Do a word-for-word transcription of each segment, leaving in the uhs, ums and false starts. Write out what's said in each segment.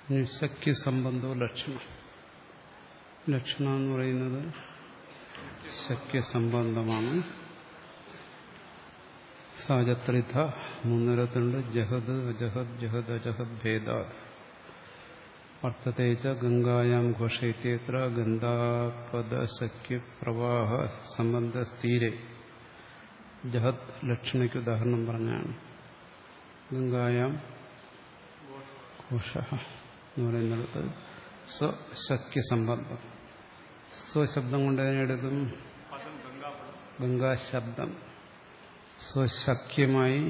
നിശക്യ സംബന്ധോ ലക്ഷണം. ലക്ഷണം എന്ന് പറയുന്നത് ശക്യസംബന്ധമാണ്. സാജത്രിത മൂന്നിടത്തുണ്ട്. ജഹദ് അജഹദ് ജഹദ് അജഹദ് ഭേദ വർത്തതേച്ച ഗംഗായാം ഘോഷയത്യേത്ര ഗന്ധാപദ സഖ്യ പ്രവാഹ സംബന്ധ സ്ഥിരേ. ജഹദ് ലക്ഷണയ്ക്ക് ഉദാഹരണം പറഞ്ഞാണ്. ഗംഗായാം ഘോഷ എന്ന് പറയുന്നിടത്ത് സ്വശക്യസംബന്ധം. സ്വശബ്ദം കൊണ്ട് അതിനെടുക്കും ഗംഗാശബ്ദം. സ്വശക്യമായി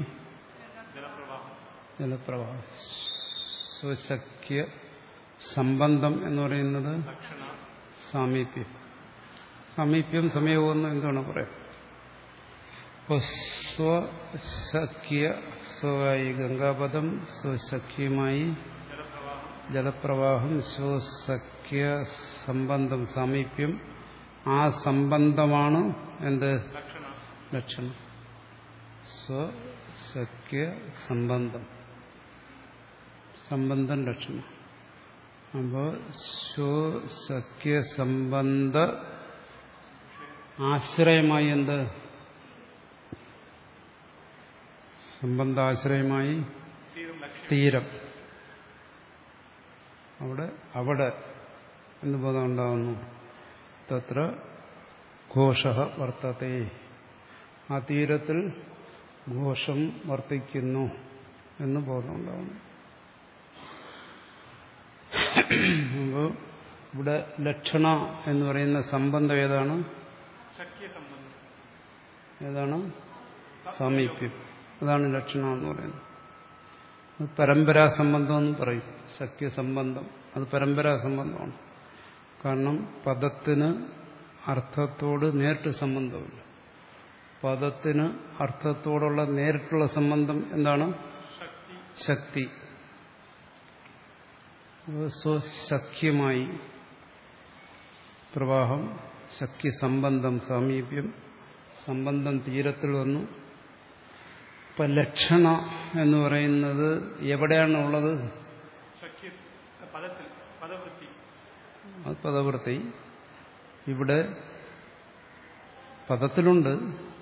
ജലപ്രവാഹം. സ്വശക്യ സംബന്ധം എന്ന് പറയുന്നത് സാമീപ്യം. സാമീപ്യം സമയവും എന്താണ് പറയാം. അപ്പോൾ സ്വശക്യ സ്വമായി ഗംഗാപദം, സ്വശക്യമായി ജലപ്രവാഹം, സ്വശക്യ സംബന്ധം സാമീപ്യം. ആ സംബന്ധമാണ് എന്ത് ലക്ഷണം. സ്വശക്യ സംബന്ധം സംബന്ധം ലക്ഷണം. അപ്പോൾ സ്വശക്യ സംബന്ധ ആശ്രയമായി എന്ത് സംബന്ധാശ്രയമായി തീരം. അവിടെ അവിടെ എന്ന് പദം ഉണ്ടാകുന്നു. തത്ര ഘോഷ വർത്തത്തെ. ആ തീരത്തിൽ ഘോഷം വർത്തിക്കുന്നു എന്ന് ബോധം ഉണ്ടാകുന്നു. അപ്പോൾ ഇവിടെ ലക്ഷണ എന്ന് പറയുന്ന സംബന്ധം ഏതാണ്? ഏതാണ്? സാമീപ്യം. അതാണ് ലക്ഷണം എന്ന് പറയുന്നത്. പരമ്പരാ സംബന്ധം എന്ന് പറയും. സഖ്യസംബന്ധം അത് പരമ്പരാ സംബന്ധമാണ്. കാരണം പദത്തിന് അർത്ഥത്തോട് നേരിട്ട് സംബന്ധമില്ല. പദത്തിന് അർത്ഥത്തോടുള്ള നേരിട്ടുള്ള സംബന്ധം എന്താണ്? ശക്തി. സ്വശക്യമായി പ്രവാഹം, ശക്യസംബന്ധം സാമീപ്യം, സംബന്ധം തീരത്തിൽ വന്നു. ഇപ്പൊ ലക്ഷണ എന്ന് പറയുന്നത് എവിടെയാണ് ഉള്ളത്? അത് പദവൃത്തി. ഇവിടെ പദത്തിലുണ്ട്.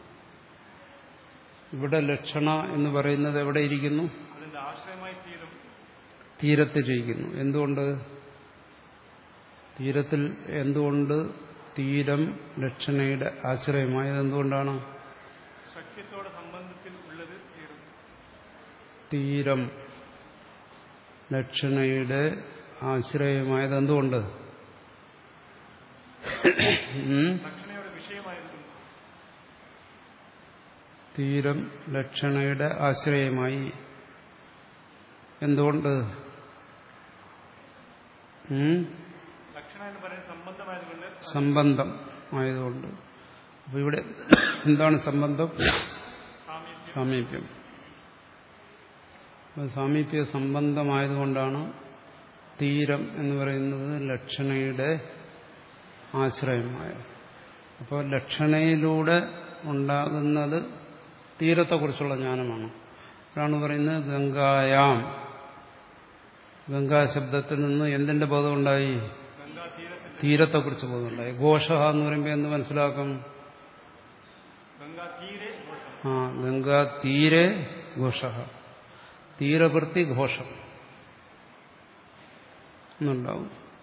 ഇവിടെ ലക്ഷണ എന്ന് പറയുന്നത് എവിടെ ഇരിക്കുന്നു? തീരത്തിലിരിക്കുന്നു. എന്തുകൊണ്ട്? തീരത്തിൽ എന്തുകൊണ്ട് തീരം ലക്ഷണയുടെ ആശ്രയമായത് എന്തുകൊണ്ടാണ്? തീരം ലക്ഷണയുടെ ആശ്രയമായത് എന്തുകൊണ്ട്? തീരം ലക്ഷണയുടെ ആശ്രയമായി. എന്തുകൊണ്ട്? സംബന്ധം ആയതുകൊണ്ട്. അപ്പൊ ഇവിടെ എന്താണ് സംബന്ധം? സാമീപ്യം. സാമീപ്യ സംബന്ധമായതുകൊണ്ടാണ് തീരം എന്ന് പറയുന്നത് ലക്ഷണയുടെ ആശ്രയമായത്. അപ്പോൾ ലക്ഷണയിലൂടെ ഉണ്ടാകുന്നത് തീരത്തെക്കുറിച്ചുള്ള ജ്ഞാനമാണ്. അതാണ് പറയുന്നത് ഗംഗായാം. ഗംഗാശബ്ദത്തിൽ നിന്ന് എന്തിന്റെ ബോധം ഉണ്ടായി? തീരത്തെക്കുറിച്ച് ബോധമുണ്ടായി. ഘോഷ എന്ന് പറയുമ്പോൾ എന്ത് മനസ്സിലാക്കും? ആ ഗംഗാ തീരെ ഘോഷ. തീരവൃത്തി ഘോഷം എന്നുണ്ടാവും.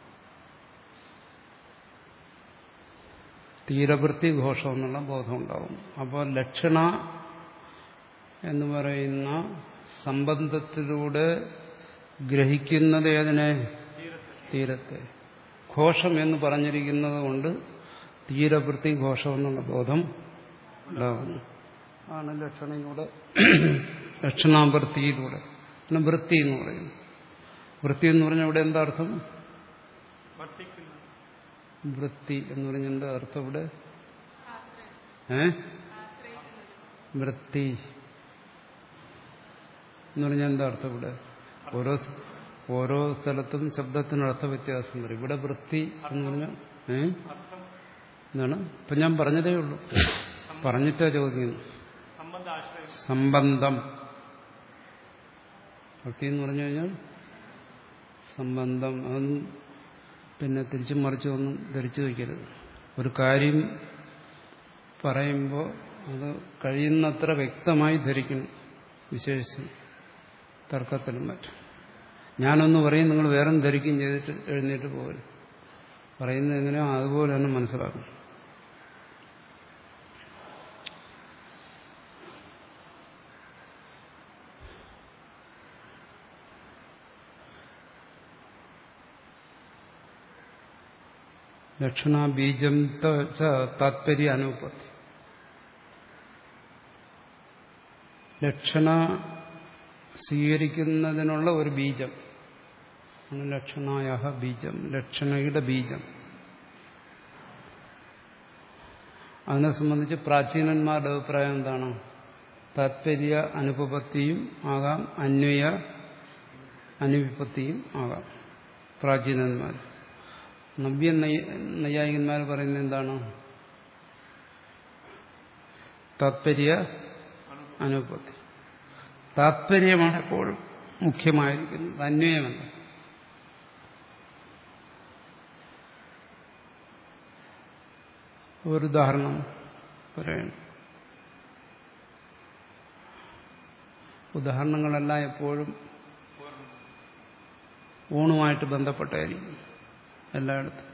തീരവൃത്തി ഘോഷം എന്നുള്ള ബോധം ഉണ്ടാവും. അപ്പോൾ ലക്ഷണ എന്ന് പറയുന്ന സംബന്ധത്തിലൂടെ ഗ്രഹിക്കുന്നത് ഏതിനെ? തീരത്തെ. ഘോഷം എന്ന് പറഞ്ഞിരിക്കുന്നത് കൊണ്ട് തീരവൃത്തി ഘോഷം എന്നുള്ള ബോധം ഉണ്ടാകുന്നു. ആണ് ലക്ഷണയിലൂടെ, ലക്ഷണാവൃത്തിയിലൂടെ. പിന്നെ വൃത്തി എന്ന് പറയുന്നു. വൃത്തി എന്ന് പറഞ്ഞാൽ ഇവിടെ എന്താ അർത്ഥം? വൃത്തി എന്ന് പറഞ്ഞ എന്താ അർത്ഥം ഇവിടെ? ഏ വൃത്തി എന്ന് പറഞ്ഞാൽ എന്താ അർത്ഥം ഇവിടെ? ഓരോ ഓരോ സ്ഥലത്തും ശബ്ദത്തിന് അർത്ഥ വ്യത്യാസം വരും. ഇവിടെ വൃത്തി എന്ന് പറഞ്ഞാൽ ഏ എന്താണ്? ഇപ്പൊ ഞാൻ പറഞ്ഞതേ ഉള്ളൂ, പറഞ്ഞിട്ടാ ചോദിക്കുന്നു. സംബന്ധം. ഭക്തി എന്ന് പറഞ്ഞു കഴിഞ്ഞാൽ സംബന്ധം അതൊന്നും പിന്നെ തിരിച്ചും മറിച്ചൊന്നും ധരിച്ചു വയ്ക്കരുത്. ഒരു കാര്യം പറയുമ്പോൾ അത് കഴിയുന്നത്ര വ്യക്തമായി ധരിക്കണം. വിശേഷിച്ച് തർക്കത്തിലും മറ്റും. ഞാനൊന്ന് പറയും, നിങ്ങൾ വേറെ ധരിക്കുകയും ചെയ്തിട്ട് എഴുന്നേറ്റ് പോകരുത്. പറയുന്നത് എങ്ങനെയോ അതുപോലെ തന്നെ മനസ്സിലാക്കും. ലക്ഷണ ബീജം താത്പര്യ അനുപത്തി. ലക്ഷണ സ്വീകരിക്കുന്നതിനുള്ള ഒരു ബീജം, ലക്ഷണായ ബീജം, ലക്ഷണയുടെ ബീജം. അതിനെ സംബന്ധിച്ച് പ്രാചീനന്മാരുടെ അഭിപ്രായം എന്താണ്? താത്പര്യ അനുപപത്തിയും ആകാം, അന്വയ അനുവിപത്തിയും ആകാം. പ്രാചീനന്മാർ. നവ്യ നൈയായികന്മാർ പറയുന്നത് എന്താണ്? താത്പര്യ അനുപത്തി. താത്പര്യമാണ് എപ്പോഴും മുഖ്യമായിരിക്കുന്നത്, അന്വയമല്ല. ഒരു ഉദാഹരണം പറയണം. ഉദാഹരണങ്ങളെല്ലാം എപ്പോഴും ഊണുമായിട്ട് ബന്ധപ്പെട്ടായിരിക്കും എല്ലായിടത്തും.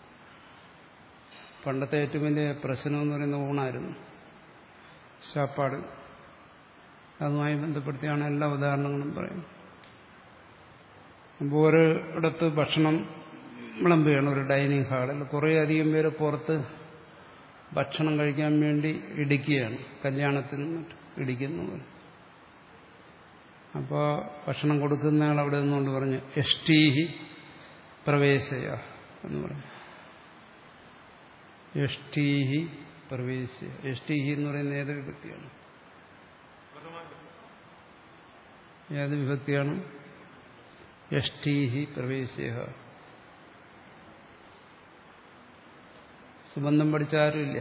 പണ്ടത്തെ ഏറ്റവും വലിയ പ്രശ്നം എന്ന് പറയുന്ന ഊണായിരുന്നു, ശാപ്പാട്. അതുമായി ബന്ധപ്പെടുത്തിയാണ് എല്ലാ ഉദാഹരണങ്ങളും പറയുന്നത്. അപ്പോൾ ഒരിടത്ത് ഭക്ഷണം വിളമ്പുകയാണ്, ഒരു ഡൈനിങ് ഹാളിൽ. കുറേ അധികം പേര് പുറത്ത് ഭക്ഷണം കഴിക്കാൻ വേണ്ടി ഇടിക്കുകയാണ്, കല്യാണത്തിന് ഇടിക്കുന്നത്. അപ്പോൾ ഭക്ഷണം കൊടുക്കുന്നയാൾ അവിടെ നിന്നുകൊണ്ട് പറഞ്ഞു, എഷ്ടീഹി പ്രവേശയ എന്ന് പറഞ്ഞു. എഷ്ടീഹി പ്രവേശയ. എഷ്ടീഹി എന്ന് പറയുന്ന ഏത് വിഭക്തിയാണ്? ഏത് വിഭക്തിയാണ്? എഷ്ടീഹി പ്രവേശയ. സുബന്ധം പഠിച്ചാരുമില്ല.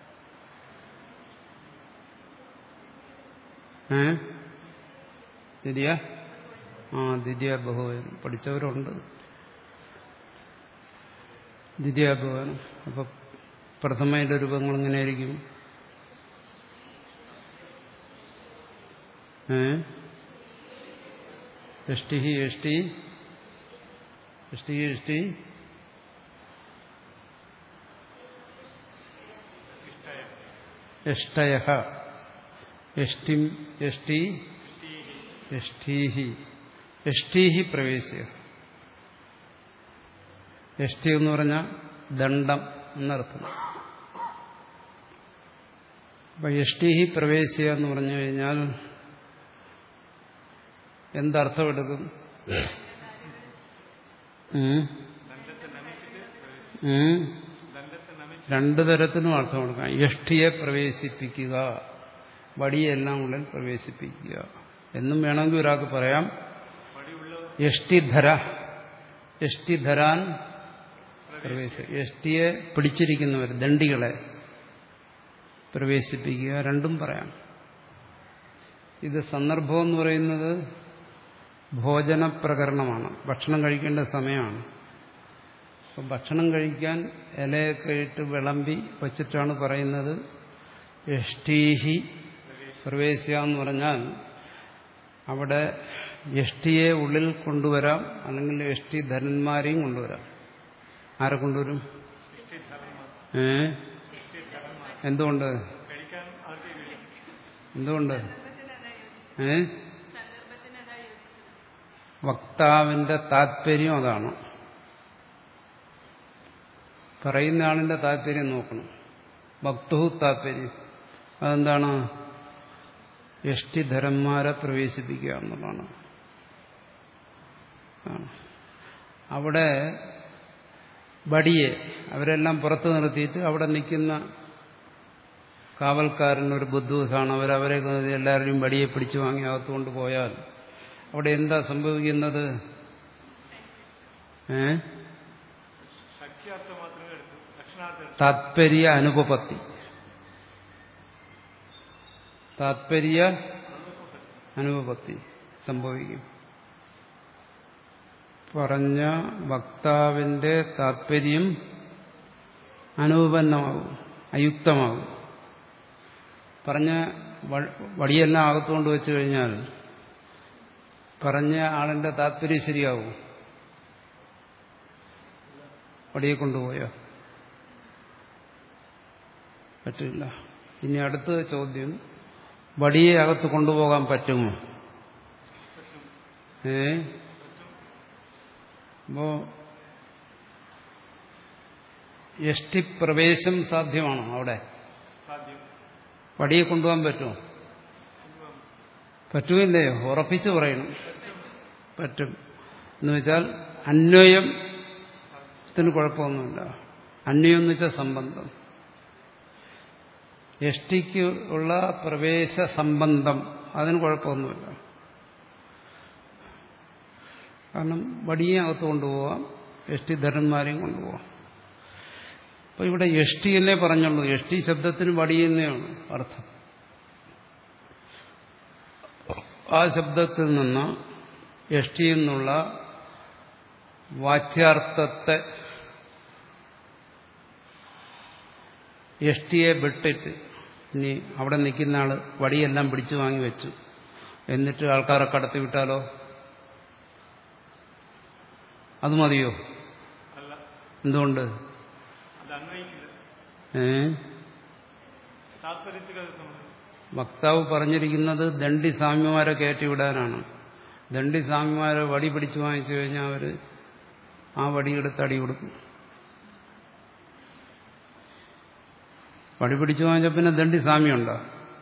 ഏ ദ്വിതീയ ആ ദ്വിതീയ ബഹുവചനം പഠിച്ചവരുണ്ട്. ദ്വിതീയ ബഹുവചനം. അപ്പൊ പ്രഥമയുടെ രൂപങ്ങൾ എങ്ങനെയായിരിക്കും? ഏ എഷ്ടിഹി എഷ്ടി എഷ്ടി എഷ്ടി എഷ്ടയഃ എഷ്ടിം എഷ്ടി എഷ്ടീഹി എഷ്ടീഹി പ്രവേശ്യ. എഷ്ടി എന്ന് പറഞ്ഞാൽ ദണ്ഡം എന്നർത്ഥം. അപ്പൊ എഷ്ടീഹി പ്രവേശ്യ എന്ന് പറഞ്ഞു കഴിഞ്ഞാൽ എന്തർത്ഥം എടുക്കും? രണ്ടു തരത്തിനും അർത്ഥം കൊടുക്കാം. എഷ്ടിയെ പ്രവേശിപ്പിക്കുക, വടിയെല്ലാം ഉള്ളിൽ പ്രവേശിപ്പിക്കുക എന്നും വേണമെങ്കിൽ ഒരാൾക്ക് പറയാം. എഷ്ടിധര, എഷ്ടിധരാൻ പ്രവേശ, എഷ്ടിയെ പിടിച്ചിരിക്കുന്നവർ, ദണ്ഡികളെ പ്രവേശിപ്പിക്കുക, രണ്ടും പറയാം. ഇത് സന്ദർഭം എന്ന് പറയുന്നത് ഭോജന പ്രകരണമാണ്, ഭക്ഷണം കഴിക്കേണ്ട സമയമാണ്. അപ്പം ഭക്ഷണം കഴിക്കാൻ ഇലയൊക്കെ ഇട്ട് വിളമ്പി വച്ചിട്ടാണ് പറയുന്നത് എഷ്ടീഹി പ്രവേശ്യ എന്ന് പറഞ്ഞാൽ അവിടെ എഷ്ടിയെ ഉള്ളിൽ കൊണ്ടുവരാം, അല്ലെങ്കിൽ എഷ്ടിധരന്മാരെയും കൊണ്ടുവരാം. ആരെ കൊണ്ടുവരും? ഏ എന്തുകൊണ്ട്? എന്തുകൊണ്ട്? ഏ വക്താവിന്റെ താല്പര്യം അതാണ്. പറയുന്ന ആളിന്റെ താല്പര്യം നോക്കണം. വക്തു താല്പര്യം അതെന്താണ്? എഷ്ടിധരന്മാരെ പ്രവേശിപ്പിക്കുക എന്നുള്ളതാണ്. അവിടെ ബടിയെ അവരെല്ലാം പുറത്തു നിർത്തിയിട്ട് അവിടെ നിൽക്കുന്ന കാവൽക്കാരനൊരു ബുദ്ധൂസാണ്. അവരവരെ എല്ലാവരെയും ബടിയെ പിടിച്ചു വാങ്ങി അകത്തുകൊണ്ട് പോയാൽ അവിടെ എന്താ സംഭവിക്കുന്നത്? ഏ താത്പര്യ അനുപപത്തി, താത്പര്യ അനുപപത്തി സംഭവിക്കും. പറഞ്ഞ വക്താവിന്റെ താത്പര്യം അനുപന്നമാകും, അയുക്തമാകും. പറഞ്ഞ വടിയെല്ലാം അകത്തുകൊണ്ട് വെച്ചു കഴിഞ്ഞാൽ പറഞ്ഞ ആളിന്റെ താത്പര്യം ശരിയാവും. വടിയെ കൊണ്ടുപോയോ? പറ്റില്ല. ഇനി അടുത്ത ചോദ്യം, വടിയെ അകത്ത് കൊണ്ടുപോകാൻ പറ്റുമോ? ഏ അപ്പോ യഷ്ടിപ്രവേശം സാധ്യമാണോ അവിടെ? വടിയെ കൊണ്ടുപോകാൻ പറ്റുമോ? പറ്റുമില്ലയോ? ഉറപ്പിച്ചു പറയണം. പറ്റും എന്ന് വെച്ചാൽ അന്വയത്തിന് കുഴപ്പമൊന്നുമില്ല. അന്വയം എന്ന് വെച്ചാൽ സംബന്ധം. യഷ്ടിക്ക് ഉള്ള പ്രവേശ സംബന്ധം, അതിന് കുഴപ്പമൊന്നുമില്ല. കാരണം വടിയെ അകത്ത് കൊണ്ടുപോകാം, യഷ്ടിധരന്മാരെയും കൊണ്ടുപോകാം. അപ്പൊ ഇവിടെ യഷ്ടി എന്നേ പറഞ്ഞുള്ളൂ. യഷ്ടി ശബ്ദത്തിന് വടി തന്നെയാണ് അർത്ഥം. ആ ശബ്ദത്തിൽ നിന്ന് യഷ്ടി എന്നുള്ള വാച്യാർത്ഥത്തെ യഷ്ടിയെ വിട്ടിട്ട് ഇനി അവിടെ നിൽക്കുന്ന ആള് വടിയെല്ലാം പിടിച്ചു വാങ്ങി വെച്ചു, എന്നിട്ട് ആൾക്കാരെ കടത്തി വിട്ടാലോ? അത് മതിയോ? എന്തുകൊണ്ട്? ഏ വക്താവ് പറഞ്ഞിരിക്കുന്നത് ദണ്ഡി സ്വാമിമാരെ കയറ്റിവിടാനാണ്. ദണ്ഡി സ്വാമിമാരെ വടി പിടിച്ചു വാങ്ങിച്ചു കഴിഞ്ഞാൽ അവര് ആ വടിയെടുത്ത് അടി കൊടുക്കും. വടി പിടിച്ചു വാങ്ങിച്ച പിന്നെ ദണ്ഡി സ്വാമി ഉണ്ടോ?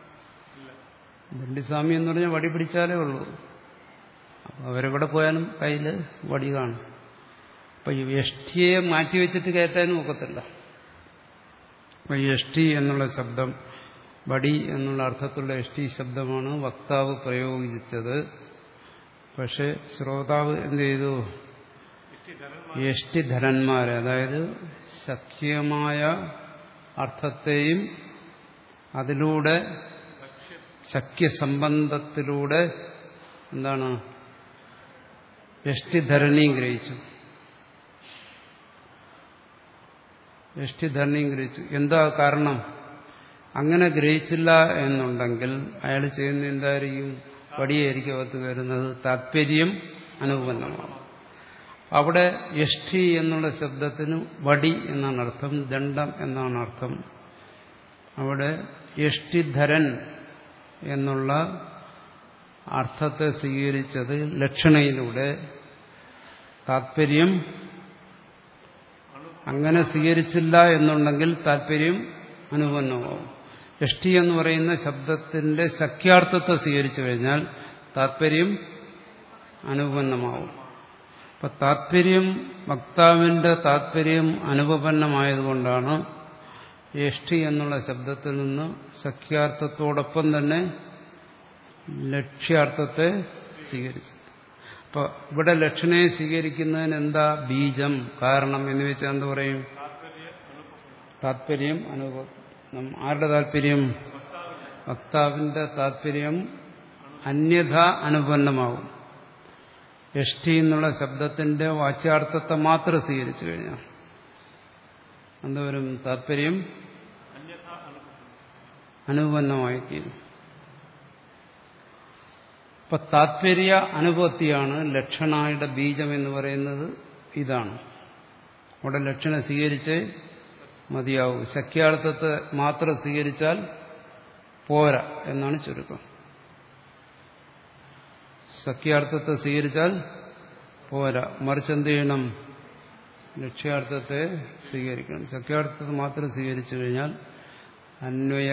ദണ്ഡി സ്വാമി എന്ന് പറഞ്ഞാൽ വടി പിടിച്ചാലേ ഉള്ളൂ. അപ്പൊ അവരെവിടെ പോയാലും കയ്യിൽ വടി കാണും. അപ്പൊ ഈ യഷ്ടിയെ മാറ്റിവെച്ചിട്ട് കയറ്റാനും ഒക്കത്തില്ല. അപ്പൊ യഷ്ടി എന്നുള്ള ശബ്ദം, വടി എന്നുള്ള അർത്ഥത്തിലുള്ള യഷ്ടി ശബ്ദമാണ് വക്താവ് പ്രയോഗിച്ചത്. പക്ഷെ ശ്രോതാവ് എന്ത് ചെയ്തു? യഷ്ടിധരന്മാരെ, അതായത് ശക്യമായ അർത്ഥത്തെയും അതിലൂടെ ശക്യസംബന്ധത്തിലൂടെ എന്താണ് യഷ്ടിധരണിയും ഗ്രഹിച്ചു. യഷ്ടിധരണിയും ഗ്രഹിച്ചു. എന്താ കാരണം? അങ്ങനെ ഗ്രഹിച്ചില്ല എന്നുണ്ടെങ്കിൽ അയാൾ ചെയ്യുന്ന എന്തായിരിക്കും? വടിയായിരിക്കും അകത്ത് കയറുന്നത്. താത്പര്യം അനുപന്നമാണ്. അവിടെ യഷ്ടി എന്നുള്ള ശബ്ദത്തിന് വടി എന്നാണ് അർത്ഥം, ദണ്ഡം എന്നാണ് അർത്ഥം. അവിടെ യഷ്ടിധരൻ എന്നുള്ള അർത്ഥത്തെ സ്വീകരിച്ചത് ലക്ഷണയിലൂടെ. താത്പര്യം അങ്ങനെ സ്വീകരിച്ചില്ല എന്നുണ്ടെങ്കിൽ താത്പര്യം അനുപന്നമാവും. യഷ്ടി എന്ന് പറയുന്ന ശബ്ദത്തിന്റെ ശക്യാർത്ഥത്തെ സ്വീകരിച്ചു കഴിഞ്ഞാൽ താത്പര്യം അനുപന്നമാവും. അപ്പൊ താത്പര്യം, വക്താവിന്റെ താത്പര്യം അനുപന്നമായതുകൊണ്ടാണ് യഷ്ടി എന്നുള്ള ശബ്ദത്തിൽ നിന്ന് സഖ്യാർത്ഥത്തോടൊപ്പം തന്നെ ലക്ഷ്യാർത്ഥത്തെ സ്വീകരിച്ചു. അപ്പൊ ഇവിടെ ലക്ഷണയെ സ്വീകരിക്കുന്നതിന് എന്താ ബീജം, കാരണം എന്ന് വെച്ചാൽ എന്ത് പറയും? താത്പര്യം അനുഭവം. ആരുടെ താത്പര്യം? വക്താവിന്റെ താത്പര്യം അന്യഥ അനുപന്നമാവും. യഷ്ടി എന്നുള്ള ശബ്ദത്തിന്റെ വാച്യാർത്ഥത്തെ മാത്രം സ്വീകരിച്ചു കഴിഞ്ഞാൽ എന്തോരും? താത്പര്യം അനുപന്നമായി തീരും. അപ്പൊ താത്പര്യ അനുപത്തിയാണ് ലക്ഷണയുടെ ബീജം എന്ന് പറയുന്നത്. ഇതാണ് അവിടെ ലക്ഷണം സ്വീകരിച്ച് മതിയാവും. ശക്യാർത്ഥത്തെ മാത്രം സ്വീകരിച്ചാൽ പോരാ എന്നാണ് ചുരുക്കം. സഖ്യാർത്ഥത്തെ സ്വീകരിച്ചാൽ പോരാ, മറിച്ച് എന്ത് ചെയ്യണം? ലക്ഷ്യാർത്ഥത്തെ സ്വീകരിക്കണം. സഖ്യാർത്ഥത്തെ മാത്രം സ്വീകരിച്ചു കഴിഞ്ഞാൽ അന്വയ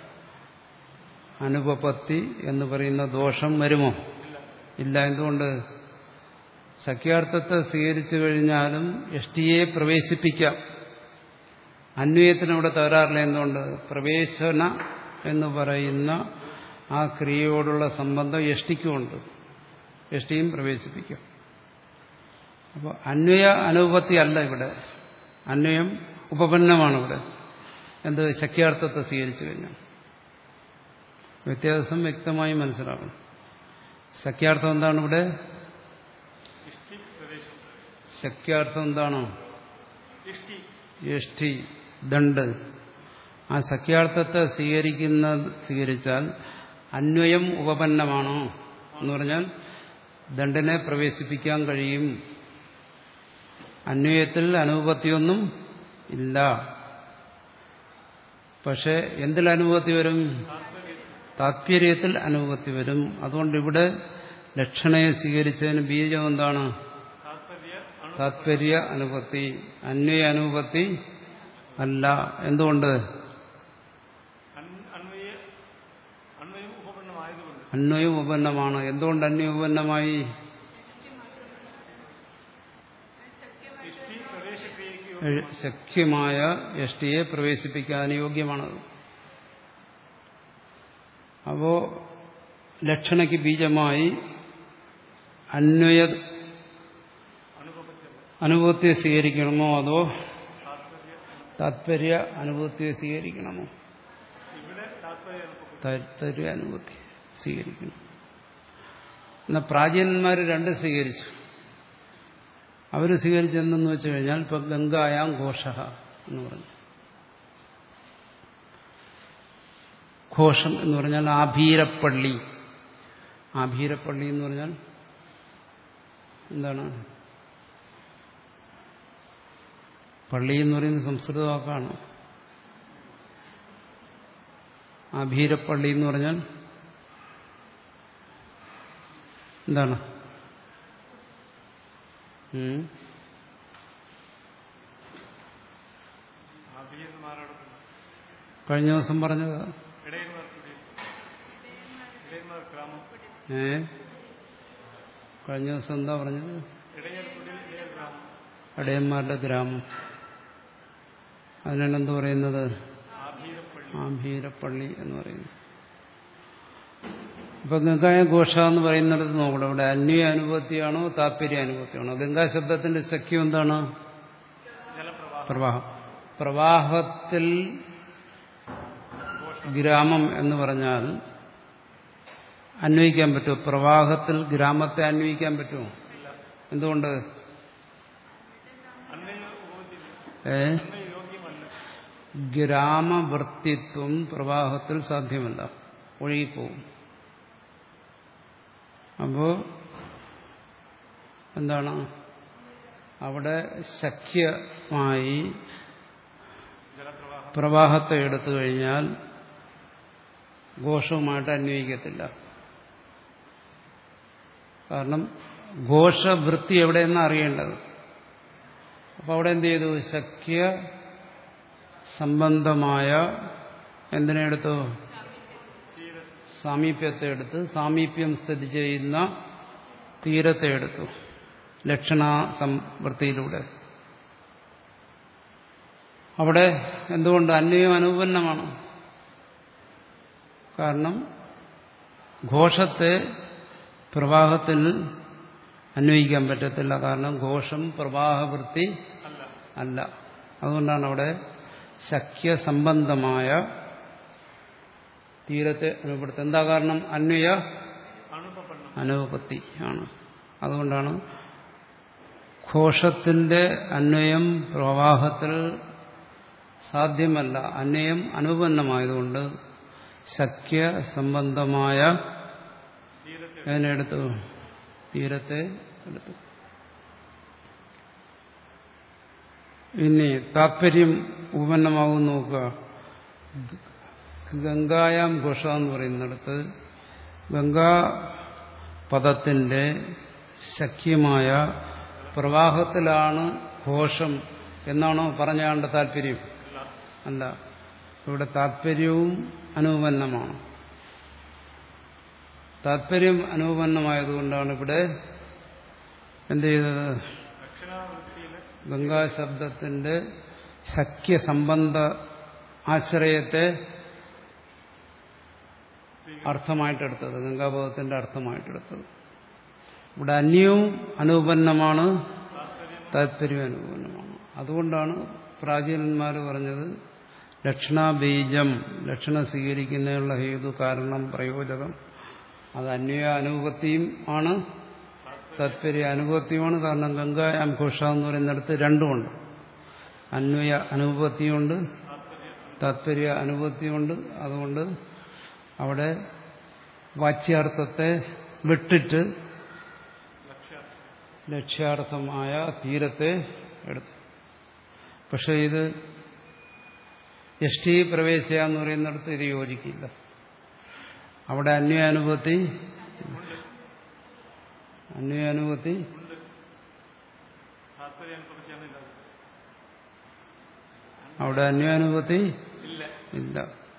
അനുപപത്തി എന്ന് പറയുന്ന ദോഷം വരുമോ? ഇല്ല. എന്തുകൊണ്ട്? സഖ്യാർത്ഥത്തെ സ്വീകരിച്ചു കഴിഞ്ഞാലും യഷ്ടിയെ പ്രവേശിപ്പിക്കാം. അന്വയത്തിനവിടെ തകരാറില്ല. എന്തുകൊണ്ട്? പ്രവേശന എന്ന് പറയുന്ന ആ ക്രിയയോടുള്ള സംബന്ധം യഷ്ടിക്കുമുണ്ട്. യഷ്ടിയും പ്രവേശിപ്പിക്കാം. അപ്പോൾ അന്വയ അനുപത്തി അല്ല ഇവിടെ. അന്വയം ഉപപന്നമാണ് ഇവിടെ. എന്ത്? ശക്യാർത്ഥത്തെ സ്വീകരിച്ചു കഴിഞ്ഞാൽ വ്യത്യാസം വ്യക്തമായി മനസ്സിലാക്കണം. ശക്യാർത്ഥം എന്താണ് ഇവിടെ? ശക്യാർത്ഥം എന്താണോ? യഷ്ടി ദണ്ഡ്. ആ ശക്യാർത്ഥത്തെ സ്വീകരിക്കുന്ന സ്വീകരിച്ചാൽ അന്വയം ഉപപന്നമാണോ എന്ന് പറഞ്ഞാൽ ദണ്ഡിനെ പ്രവേശിപ്പിക്കാൻ കഴിയും. അന്വയത്തിൽ അനുപത്തിയൊന്നും ഇല്ല. പക്ഷെ എന്തിൽ അനുപത്തി വരും? താത്പര്യത്തിൽ അനുപത്തി വരും. അതുകൊണ്ട് ഇവിടെ ലക്ഷണയെ സ്വീകരിച്ചതിന് ബീജം എന്താണ്? താത്പര്യ അനുപത്തി, അന്വയ അനുപത്തി അല്ല. എന്തുകൊണ്ട്? അന്വയം ഉപന്നമാണ്. എന്തുകൊണ്ട് അന്വയം ഉപന്നമായി? ശക്യമായ യഷ്ടിയെ പ്രവേശിപ്പിക്കാൻ യോഗ്യമാണത്. അപ്പോ ലക്ഷണയ്ക്ക് ബീജമായി അന്വയ അനുഭവത്തെ സ്വീകരിക്കണമോ അതോ താത്പര്യ അനുഭവത്തെ സ്വീകരിക്കണമോ? താത്പര്യ അനുഭവത്തെ സ്വീകരിക്കണം. എന്നാൽ പ്രാചീനന്മാർ രണ്ട് സ്വീകരിച്ചു. അവർ സ്വീകരിച്ചെന്തെന്ന് വെച്ചു കഴിഞ്ഞാൽ ഇപ്പൊ ഗംഗായാം ഘോഷ എന്ന് പറഞ്ഞു. ഘോഷം എന്ന് പറഞ്ഞാൽ ആഭീരപ്പള്ളി. ആഭീരപ്പള്ളി എന്ന് പറഞ്ഞാൽ എന്താണ്? പള്ളി എന്ന് പറയുന്നത് സംസ്കൃത വാക്കാണ്. ആഭീരപ്പള്ളി എന്ന് പറഞ്ഞാൽ എന്താണ്? കഴിഞ്ഞ ദിവസം പറഞ്ഞത് ഏ കഴിഞ്ഞ ദിവസം എന്താ പറഞ്ഞത്? ഇടയന്മാരുടെ ഗ്രാമം. അതിനാണ് എന്ത് പറയുന്നത്? ആഭീരപ്പള്ളി എന്ന് പറയുന്നത്. ഇപ്പൊ ഗംഗായ ഘോഷ എന്ന് പറയുന്നിടത്ത് നോക്കണം. ഇവിടെ അന്വയ അനുഭൂതിയാണോ താത്പര്യ അനുഭൂതിയാണോ? ഗംഗാ ശബ്ദത്തിന്റെ ശക്യം എന്താണ്? പ്രവാഹം. പ്രവാഹത്തിൽ ഗ്രാമം എന്ന് പറഞ്ഞാൽ അന്വയിക്കാൻ പറ്റുമോ? പ്രവാഹത്തിൽ ഗ്രാമത്തെ അന്വയിക്കാൻ പറ്റുമോ? എന്തുകൊണ്ട്? ഏ ഗ്രാമവൃത്തിത്വം പ്രവാഹത്തിൽ സാധ്യമല്ല, ഒഴുകിപ്പോവും. അപ്പോ എന്താണ് അവിടെ ശക്യമായി പ്രവാഹത്തെ എടുത്തു കഴിഞ്ഞാൽ ഘോഷവുമായിട്ട് അന്വയിക്കത്തില്ല. കാരണം ഘോഷവൃത്തി എവിടെയെന്ന് അറിയേണ്ടത്. അപ്പൊ അവിടെ എന്ത് ചെയ്തു? ശക്യ സംബന്ധമായ എന്തിനെടുത്തു? സാമീപ്യത്തെ എടുത്ത്, സാമീപ്യം സ്ഥിതി ചെയ്യുന്ന തീരത്തെ എടുത്തു ലക്ഷണ സംവൃത്തിയിലൂടെ. അവിടെ എന്തുകൊണ്ട് അന്വയം അനുപന്നമാണ്? കാരണം ഘോഷത്തെ പ്രവാഹത്തിൽ അന്വയിക്കാൻ പറ്റത്തില്ല. കാരണം ഘോഷം പ്രവാഹവൃത്തി അല്ല. അതുകൊണ്ടാണ് അവിടെ ശക്യസംബന്ധമായ തീരത്തെ അനുഭവപ്പെടുത്തുന്നത്. എന്താ കാരണം? അന്വയ അനുപത്തി ആണ്. അതുകൊണ്ടാണ് ഘോഷത്തിന്റെ അന്വയം പ്രവാഹത്തിൽ സാധ്യമല്ല. അന്വയം അനുപന്നമായതുകൊണ്ട് ശക്യ സംബന്ധമായ അതിനെടുത്തു തീരത്തെ എടുത്തു. ഇനി താത്പര്യം ഉപന്നമാകും നോക്കുക. ഗംഗായാം ഘോഷ എന്ന് പറയുന്നിടത്ത് ഗംഗാ പദത്തിന്റെ ശക്യമായ പ്രവാഹത്തിലാണ് ഘോഷം എന്നാണോ പറഞ്ഞാണ്ട് താല്പര്യം? അല്ല. ഇവിടെ താത്പര്യവും അനുപന്നമാണ്. താത്പര്യം അനുപന്നമായതുകൊണ്ടാണ് ഇവിടെ എന്ത് ചെയ്തത്? ഗംഗാശബ്ദത്തിന്റെ ശക്യസംബന്ധ ആശ്രയത്തെ അർത്ഥമായിട്ടെടുത്തത്, ഗംഗാപദത്തിന്റെ അർത്ഥമായിട്ടെടുത്തത്. ഇവിടെ അന്യവും അനുപന്നമാണ്, താത്പര്യവും അനുപന്നമാണ്. അതുകൊണ്ടാണ് പ്രാചീനന്മാർ പറഞ്ഞത് ലക്ഷണാബീജം, ലക്ഷണം സ്വീകരിക്കുന്നതിനുള്ള ഹേതു, കാരണം, പ്രയോജകം അത് അന്വയ അനുപത്തിയും ആണ്, താത്പര്യ അനുപത്തിയുമാണ്. കാരണം ഗംഗായാം ഘോഷ എന്ന് പറയുന്നിടത്ത് രണ്ടുമുണ്ട്. അന്വയ അനുപത്തിയുണ്ട്, താത്പര്യ അനുപത്തിയുണ്ട്. അതുകൊണ്ട് അവിടെ വാച്യാർത്ഥത്തെ വിട്ടിട്ട് ലക്ഷ്യാർത്ഥമായ തീരത്തെ എടുത്തു. പക്ഷെ ഇത് യഷ്ടി പ്രവേശിയ എന്ന് പറയുന്നിടത്ത് ഇത് യോജിക്കില്ല. അവിടെ അന്വയാനുഭൂതി അന്വയാനുഭൂതി അവിടെ അന്വയാനുഭൂതി ഇല്ല.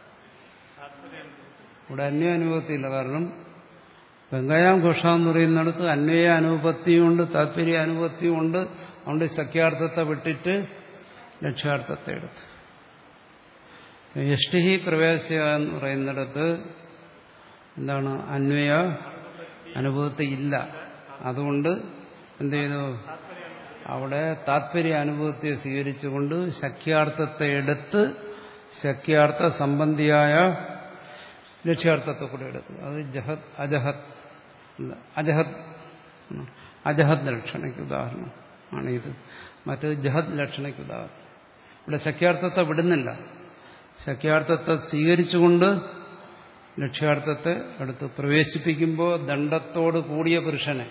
ഇവിടെ അന്വയാനുഭൂതി ഇല്ല. കാരണം ഗംഗായാം ഘോഷ എന്ന് പറയുന്നിടത്ത് അന്വയ അനുപത്തിയുണ്ട്, താത്പര്യ അനുപത്തിയുണ്ട്. അതുകൊണ്ട് സഖ്യാർത്ഥത്തെ വിട്ടിട്ട് ലക്ഷ്യാർത്ഥത്തെ എടുത്തു. യഷ്ടി പ്രവേശിയ എന്ന് പറയുന്നിടത്ത് എന്താണ്? അന്വയ അനുഭവത്തെ ഇല്ല. അതുകൊണ്ട് എന്ത് ചെയ്തു? അവിടെ താത്പര്യ അനുഭവത്തെ സ്വീകരിച്ചുകൊണ്ട് സഖ്യാർത്ഥത്തെ എടുത്ത് സഖ്യാർത്ഥ സംബന്ധിയായ ലക്ഷ്യാർത്ഥത്തെ കൂടെ എടുത്തു. അത് ജഹത് അജഹത് അജഹത് അജഹത് ലക്ഷണയ്ക്ക് ഉദാഹരണം ആണ് ഇത്. മറ്റേത് ജഹത് ലക്ഷണയ്ക്ക് ഉദാഹരണം. ഇവിടെ സഖ്യാർത്ഥത്തെ വിടുന്നില്ല. സഖ്യാർത്ഥത്തെ സ്വീകരിച്ചുകൊണ്ട് ലക്ഷ്യാർത്ഥത്തെ എടുത്ത് പ്രവേശിപ്പിക്കുമ്പോൾ ദണ്ഡത്തോട് കൂടിയ പുരുഷനെ,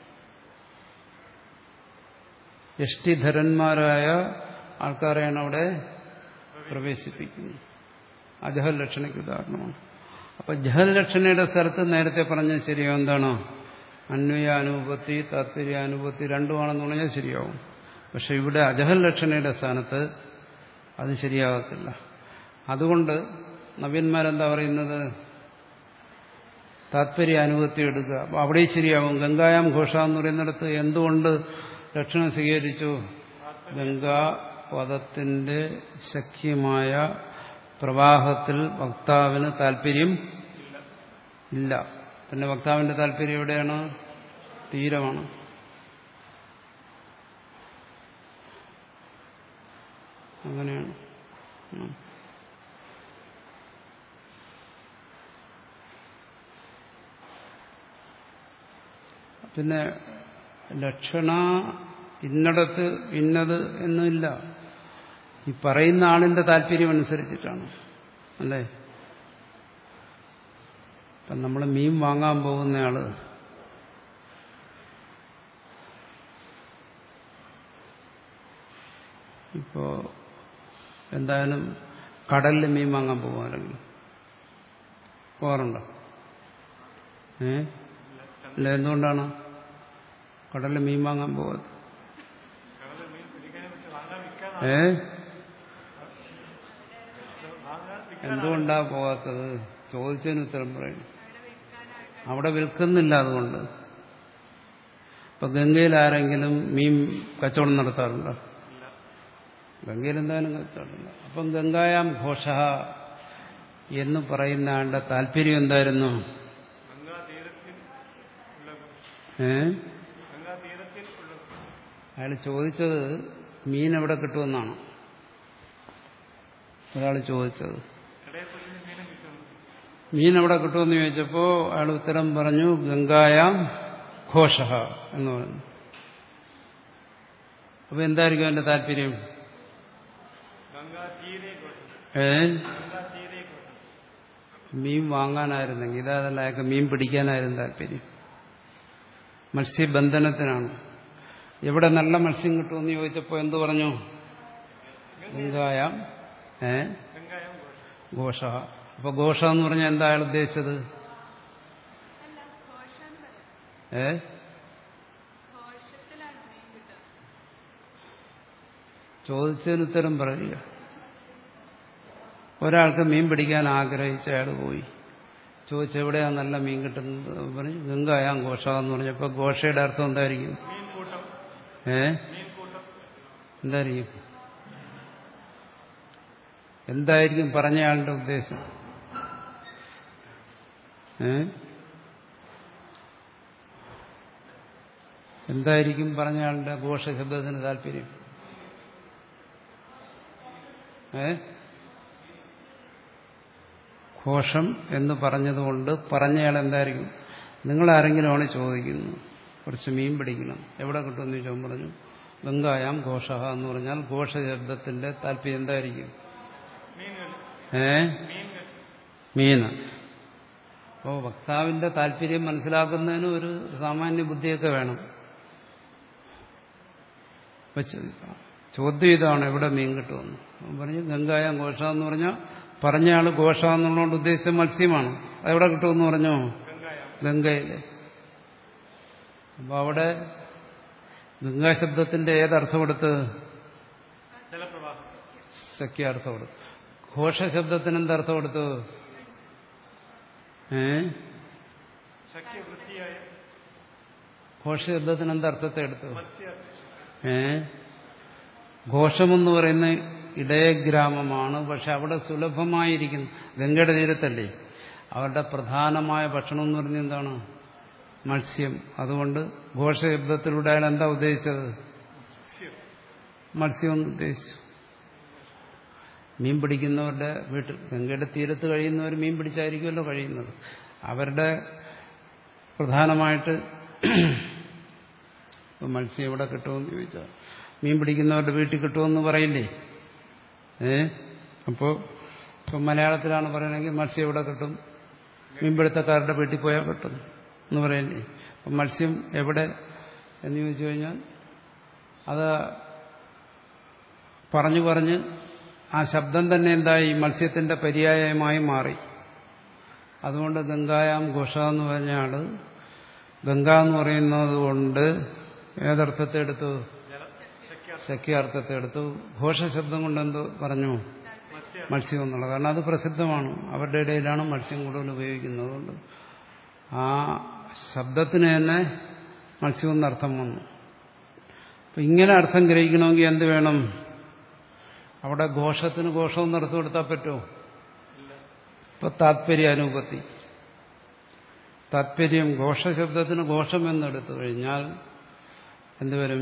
യഷ്ടിധരന്മാരായ ആൾക്കാരെയാണ് അവിടെ പ്രവേശിപ്പിക്കുന്നത്. അജഹൽ ലക്ഷണയ്ക്ക് ഉദാഹരണമാണ്. അപ്പൊ ജഹൽ ലക്ഷണയുടെ സ്ഥലത്ത് നേരത്തെ പറഞ്ഞാൽ ശരിയാവും. എന്താണോ? അന്വയ അനുപത്തി താത്പര്യ അനുപത്തി രണ്ടുമാണെന്ന് പറഞ്ഞാൽ ശരിയാവും. പക്ഷെ ഇവിടെ അജഹൽ ലക്ഷണയുടെ സ്ഥാനത്ത് അത് ശരിയാകത്തില്ല. അതുകൊണ്ട് നവ്യന്മാരെന്താ പറയുന്നത്? താത്പര്യ അനുഭവത്തി എടുക്കുക. അപ്പൊ അവിടെയും ശരിയാവും. ഗംഗായാം ഘോഷ എന്ന് പറയുന്നിടത്ത് എന്തുകൊണ്ട് ലക്ഷണം സ്വീകരിച്ചു? ഗംഗാപദത്തിന്റെ ശക്യമായ പ്രവാഹത്തിൽ വക്താവിന് താല്പര്യം ഇല്ല. പിന്നെ വക്താവിന്റെ താല്പര്യം എവിടെയാണ്? തീരമാണ്. അങ്ങനെയാണ്. പിന്നെ ലക്ഷണ ഇന്നടത്ത് ഇന്നത് എന്നില്ല. ഈ പറയുന്ന ആളിന്റെ താല്പര്യം അനുസരിച്ചിട്ടാണ്. അല്ലേ? ഇപ്പം നമ്മൾ മീൻ വാങ്ങാൻ പോകുന്നയാള് ഇപ്പോ എന്തായാലും കടലിൽ മീൻ വാങ്ങാൻ പോകുവാണെങ്കിൽ പോകാറുണ്ടോ? ഏ അല്ല, എന്തുകൊണ്ടാണ് കടലിൽ മീൻ വാങ്ങാൻ പോകാത്തത്? ഏ എന്തുകൊണ്ടാ പോകാത്തത്? ചോദിച്ചതിന് ഉത്തരം പറയും. അവിടെ വിൽക്കുന്നില്ല. അതുകൊണ്ട് ഇപ്പൊ ഗംഗയിൽ ആരെങ്കിലും മീൻ കച്ചവടം നടത്താറുണ്ടോ? ഗംഗയിൽ എന്തായാലും കച്ചവടമില്ല. അപ്പം ഗംഗായാം ഘോഷ എന്ന് പറയുന്ന ആളുടെ താല്പര്യം എന്തായിരുന്നു? ഏ അയാൾ ചോദിച്ചത് മീൻ എവിടെ കിട്ടുമെന്നാണ് ഒരാൾ ചോദിച്ചത്. മീൻ എവിടെ കിട്ടുമെന്ന് ചോദിച്ചപ്പോൾ അയാൾ ഉത്തരം പറഞ്ഞു ഗംഗായാം ഘോഷ എന്ന് പറഞ്ഞു. അപ്പൊ എന്തായിരിക്കും അവന്റെ താല്പര്യം? ഏ മീൻ വാങ്ങാനായിരുന്നെങ്കിൽ, ഇതല്ല, അയാൾക്ക് മീൻ പിടിക്കാനായിരുന്നു താല്പര്യം. മത്സ്യബന്ധനത്തിനാണ്. എവിടെ നല്ല മത്സ്യം കിട്ടുമെന്ന് ചോദിച്ചപ്പോൾ എന്തു പറഞ്ഞു? ഗംഗായാം ഏ ഘോഷ. അപ്പൊ ഘോഷ എന്ന് പറഞ്ഞാൽ എന്താ അയാൾ ഉദ്ദേശിച്ചത്? ഏ ചോദിച്ചതിന് ഉത്തരം പറയുക. ഒരാൾക്ക് മീൻ പിടിക്കാൻ ആഗ്രഹിച്ച അയാൾ പോയി ചോദിച്ചു എവിടെയാ നല്ല മീൻ കിട്ടുന്നത് പറഞ്ഞു ഗംഗായാം ഘോഷ എന്ന് പറഞ്ഞപ്പോൾ ഘോഷയുടെ അർത്ഥം എന്തായിരിക്കും? ഏ എന്തായിരിക്കും എന്തായിരിക്കും പറഞ്ഞയാളുടെ ഉദ്ദേശം? ഏ എന്തായിരിക്കും പറഞ്ഞയാളുടെ ഘോഷ ശബ്ദത്തിന് താല്പര്യം? ഏ ഘോഷം എന്ന് പറഞ്ഞതുകൊണ്ട് പറഞ്ഞയാൾ എന്തായിരിക്കും? നിങ്ങളാരെങ്കിലുമാണ് ചോദിക്കുന്നത്, കുറച്ച് മീൻ പിടിക്കണം. എവിടെ കിട്ടുമെന്ന് ചോദിച്ചാൽ പറഞ്ഞു ഗംഗായാം ഘോഷ എന്ന് പറഞ്ഞാൽ ഘോഷശബ്ദത്തിന്റെ താല്പര്യം എന്തായിരിക്കും? ഏ മീന്. അപ്പോൾ വക്താവിന്റെ താല്പര്യം മനസ്സിലാക്കുന്നതിന് ഒരു സാമാന്യ ബുദ്ധിയൊക്കെ വേണം. ചോദ്യം ഇതാണ്, എവിടെ മീൻ കിട്ടുമെന്ന് പറഞ്ഞു. ഗംഗായാം ഘോഷ എന്ന് പറഞ്ഞാൽ പറഞ്ഞയാള് ഘോഷ എന്നുള്ളതുകൊണ്ട് ഉദ്ദേശിച്ച മത്സ്യമാണ്. അതെവിടെ കിട്ടുമെന്ന് പറഞ്ഞോ? ഗംഗയില്. അപ്പൊ അവിടെ ഗംഗാശബ്ദത്തിന്റെ ഏതർത്ഥം എടുത്ത്? സഖ്യാർത്ഥം എടുത്തു. ഘോഷശബ്ദത്തിന് എന്തർത്ഥം എടുത്തു? ഏ ഘോഷശബ്ദത്തിന് എന്തർത്ഥത്തെ എടുത്തു? ഏ ഘോഷമെന്ന് പറയുന്ന ഇടയഗ്രാമമാണ്. പക്ഷെ അവിടെ സുലഭമായിരിക്കുന്നു. ഗംഗയുടെ തീരത്തല്ലേ. അവരുടെ പ്രധാനമായ ഭക്ഷണം എന്ന് പറഞ്ഞാൽ എന്താണ്? മത്സ്യം. അതുകൊണ്ട് ഘോഷശബ്ദത്തിലൂടെ അയാൾ എന്താ ഉദ്ദേശിച്ചത്? മത്സ്യമെന്ന് ഉദ്ദേശിച്ചു. മീൻ പിടിക്കുന്നവരുടെ വീട്ടിൽ, ഗംഗയുടെ തീരത്ത് കഴിയുന്നവർ മീൻ പിടിച്ചായിരിക്കുമല്ലോ കഴിയുന്നത്. അവരുടെ പ്രധാനമായിട്ട് മത്സ്യം എവിടെ കിട്ടുമെന്ന് ചോദിച്ചാൽ മീൻ പിടിക്കുന്നവരുടെ വീട്ടിൽ കിട്ടുമെന്ന് പറയില്ലേ? ഏ അപ്പോൾ ഇപ്പം മലയാളത്തിലാണ് പറയണമെങ്കിൽ മത്സ്യം എവിടെ കിട്ടും? മീൻപിടുത്തക്കാരുടെ വീട്ടിൽ പോയാൽ കിട്ടും എന്ന് പറയില്ലേ? അപ്പം മത്സ്യം എവിടെ എന്ന് ചോദിച്ചു കഴിഞ്ഞാൽ അത് പറഞ്ഞു പറഞ്ഞ് ആ ശബ്ദം തന്നെ എന്തായി? മത്സ്യത്തിന്റെ പര്യായമായി മാറി. അതുകൊണ്ട് ഗംഗായാം ഘോഷ എന്ന് പറഞ്ഞാൽ ഗംഗ എന്ന് പറയുന്നത് കൊണ്ട് ഏതർത്ഥത്തെ എടുത്തു? സഖ്യാർത്ഥത്തെ എടുത്തു. ഘോഷശബ്ദം കൊണ്ട് എന്ത് പറഞ്ഞു? മത്സ്യം എന്നുള്ളത്. കാരണം അത് പ്രസിദ്ധമാണ്. അവരുടെ ഇടയിലാണ് മത്സ്യം കൂടുതൽ ഉപയോഗിക്കുന്നത്. അതുകൊണ്ട് ആ ശബ്ദത്തിന് തന്നെ മത്സ്യം എന്നർത്ഥം വന്നു. അപ്പം ഇങ്ങനെ അർത്ഥം ഗ്രഹിക്കണമെങ്കിൽ എന്ത് വേണം? അവിടെ ഘോഷത്തിന് ഘോഷം എന്നർത്ഥം എടുത്താൽ പറ്റുമോ? ഇപ്പൊ താത്പര്യ അനുപത്തി. താത്പര്യം ഘോഷശബ്ദത്തിന് ഘോഷം എന്നെടുത്തു കഴിഞ്ഞാൽ എന്തുവരും?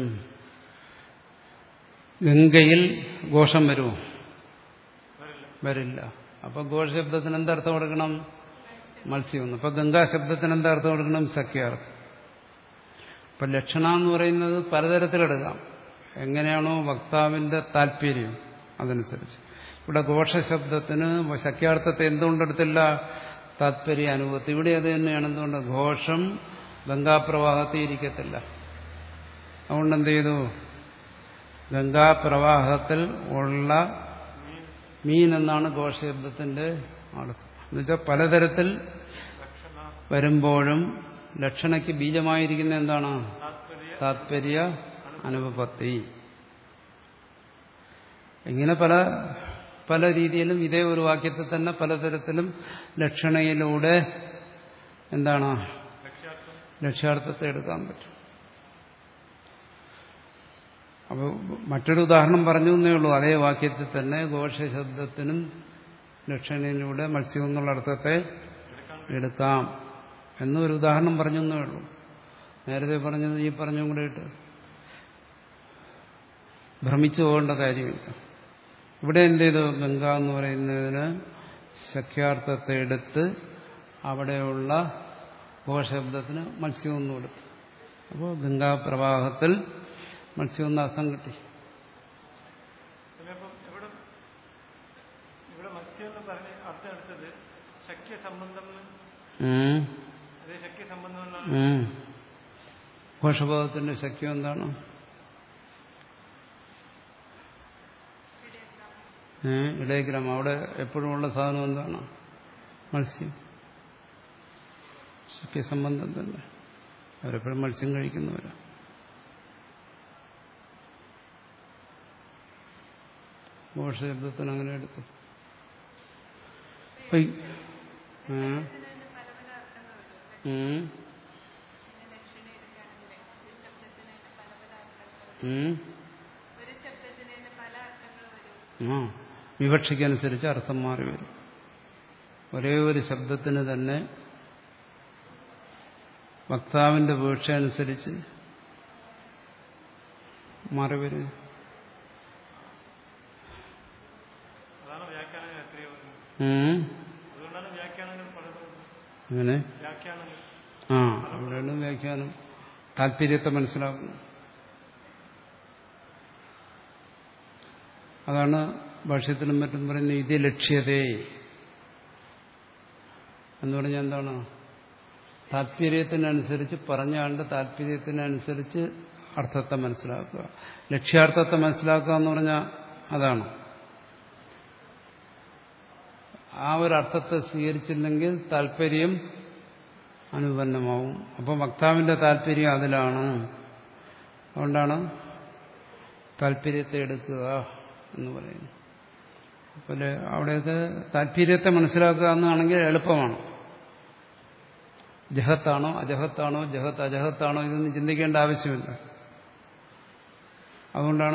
ഗംഗയിൽ ഘോഷം വരുമോ? വരില്ല. അപ്പൊ ഘോഷശബ്ദത്തിന് എന്തർത്ഥം കൊടുക്കണം? മത്സ്യം. അപ്പൊ ഗംഗാശബ്ദത്തിന് എന്താർത്ഥം കൊടുക്കണം? സഖ്യാർത്ഥം. അപ്പൊ ലക്ഷണ എന്ന് പറയുന്നത് പലതരത്തിലെടുക്കാം. എങ്ങനെയാണോ വക്താവിന്റെ താല്പര്യം അതനുസരിച്ച്. ഇവിടെ ഘോഷശബ്ദത്തിന് സഖ്യാർത്ഥത്തെ എന്തുകൊണ്ടെടുത്തില്ല? താത്പര്യ അനുഭവത്തി. ഇവിടെ അത് തന്നെയാണ്. എന്തുകൊണ്ട്? ഘോഷം ഗംഗാപ്രവാഹത്തിൽ ഇരിക്കത്തില്ല. അതുകൊണ്ട് എന്ത് ചെയ്തു? ഗംഗാപ്രവാഹത്തിൽ ഉള്ള മീൻ എന്നാണ് ഘോഷശബ്ദത്തിന്റെ അർത്ഥം. എന്നുവെച്ചാൽ പലതരത്തിൽ വരുമ്പോഴും ലക്ഷണയ്ക്ക് ബീജമായിരിക്കുന്ന എന്താണ്? താത്പര്യ അനുപത്തി. ഇങ്ങനെ പല പല രീതിയിലും ഇതേ ഒരു വാക്യത്തിൽ തന്നെ പലതരത്തിലും ലക്ഷണയിലൂടെ എന്താണ്? ലക്ഷ്യാർത്ഥത്തെ എടുക്കാൻ പറ്റും. അപ്പോൾ മറ്റൊരു ഉദാഹരണം പറഞ്ഞു എന്നേ ഉള്ളൂ. അതേ വാക്യത്തിൽ തന്നെ ഘോഷശബ്ദത്തിനും ലക്ഷണയിലൂടെ മത്സ്യം എന്നുള്ള അർത്ഥത്തെ എടുക്കാം എന്നൊരു ഉദാഹരണം പറഞ്ഞു എന്നേ ഉള്ളൂ. നേരത്തെ പറഞ്ഞത് ഈ പറഞ്ഞും കൂടെ ഇട്ട് ഭ്രമിച്ചു പോകേണ്ട കാര്യമില്ല. ഇവിടെ എന്ത് ചെയ്തു? ഗംഗ എന്ന് പറയുന്നതിന് സഖ്യാർത്ഥത്തെ എടുത്ത് അവിടെയുള്ള ഘോഷശബ്ദത്തിന് മത്സ്യം എന്നും എടുത്തു. അപ്പോൾ ഗംഗാപ്രവാഹത്തിൽ മത്സ്യം എന്ന അർത്ഥം കിട്ടി. ഘോഷഭാവത്തിന്റെ ശക്യം എന്താണ്? ഇടയഗ്രാമം. അവിടെ എപ്പോഴും ഉള്ള സാധനം എന്താണ്? മത്സ്യം. ശക്യസംബന്ധം തന്നെ. അവരെപ്പോഴും മത്സ്യം കഴിക്കുന്നവരാ. ഘോഷശബ്ദത്തിന് അങ്ങനെ എടുത്തു. ആ വിവക്ഷയ്ക്കനുസരിച്ച് അർത്ഥം മാറി വരും. ഒരേ ഒരു ശബ്ദത്തിന് തന്നെ വക്താവിന്റെ വിവക്ഷ അനുസരിച്ച് മാറി വരും. അങ്ങനെ ആ അവിടെയാണ് വ്യാഖ്യാനം താല്പര്യത്തെ മനസ്സിലാക്കുന്നു. അതാണ് ഭാഷ്യത്തിലും മറ്റും പറയുന്നത് ഇത് ലക്ഷ്യതേ എന്ന് പറഞ്ഞാൽ എന്താണ്? താല്പര്യത്തിനനുസരിച്ച് പറഞ്ഞാണ്ട് താല്പര്യത്തിനനുസരിച്ച് അർത്ഥത്തെ മനസ്സിലാക്കുക. ലക്ഷ്യാർത്ഥത്തെ മനസ്സിലാക്കുക എന്ന് പറഞ്ഞാൽ അതാണ്. ആ ഒരു അർത്ഥത്തെ സ്വീകരിച്ചില്ലെങ്കിൽ താല്പര്യം അനുപന്നമാവും. അപ്പോൾ വക്താവിന്റെ താല്പര്യം അതിലാണ്. അതുകൊണ്ടാണ് താല്പര്യത്തെ എടുക്കുക എന്ന് പറയുന്നു. അപ്പോൾ അവിടെയൊക്കെ താല്പര്യത്തെ മനസ്സിലാക്കുക എന്നാണെങ്കിൽ എളുപ്പമാണ്. ജഹത്താണോ അജഹത്താണോ ജഹത്ത് അജഹത്താണോ ഇതൊന്നും ചിന്തിക്കേണ്ട ആവശ്യമില്ല. അതുകൊണ്ടാണ്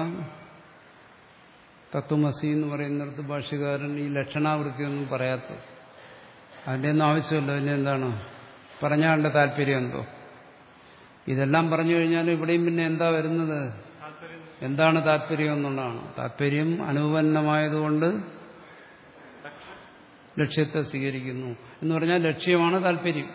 തത്വമസി എന്ന് പറയുന്നിടത്ത് ഭാഷ്യകാരൻ ഈ ലക്ഷണാവൃത്തിയൊന്നും പറയാത്തത്. അതിൻ്റെ ഒന്നും ആവശ്യമില്ല. പിന്നെ എന്താണ് പറഞ്ഞാണ്ട് താല്പര്യം എന്തോ? ഇതെല്ലാം പറഞ്ഞു കഴിഞ്ഞാൽ ഇവിടെയും പിന്നെ എന്താ വരുന്നത്? എന്താണ് താല്പര്യം എന്നുള്ളതാണ്. താല്പര്യം അനുപന്നമായതുകൊണ്ട് ലക്ഷ്യത്തെ സ്വീകരിക്കുന്നു എന്ന് പറഞ്ഞാൽ ലക്ഷ്യമാണ് താല്പര്യം.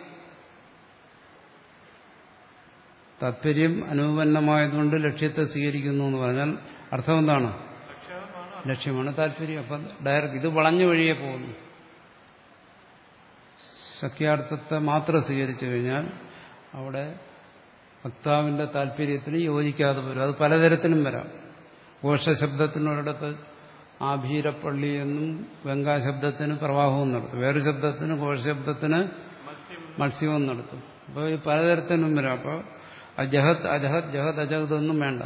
താല്പര്യം അനുപന്നമായതുകൊണ്ട് ലക്ഷ്യത്തെ സ്വീകരിക്കുന്നു എന്ന് പറഞ്ഞാൽ അർത്ഥം എന്താണ്? ലക്ഷ്യമാണ് താല്പര്യം. അപ്പം ഡയറക്റ്റ് ഇത് വളഞ്ഞു വഴിയെ പോകുന്നു. സഖ്യാർത്ഥത്തെ മാത്രം സ്വീകരിച്ചു കഴിഞ്ഞാൽ അവിടെ വക്താവിന്റെ താല്പര്യത്തിന് യോജിക്കാതെ വരും. അത് പലതരത്തിലും വരാം. ഘോഷശബ്ദത്തിനൊരിടത്ത് ആഭീരപ്പള്ളി എന്നും ഗംഗാശബ്ദത്തിന് പ്രവാഹവും നടത്തും. വേറെ ശബ്ദത്തിന് ഘോഷശബ്ദത്തിന് മത്സ്യവും നടത്തും. അപ്പോൾ ഈ പലതരത്തിലും വരാം. അപ്പോൾ അജഹത് അജഹത് ജഹത് അജഹത് ഒന്നും വേണ്ട.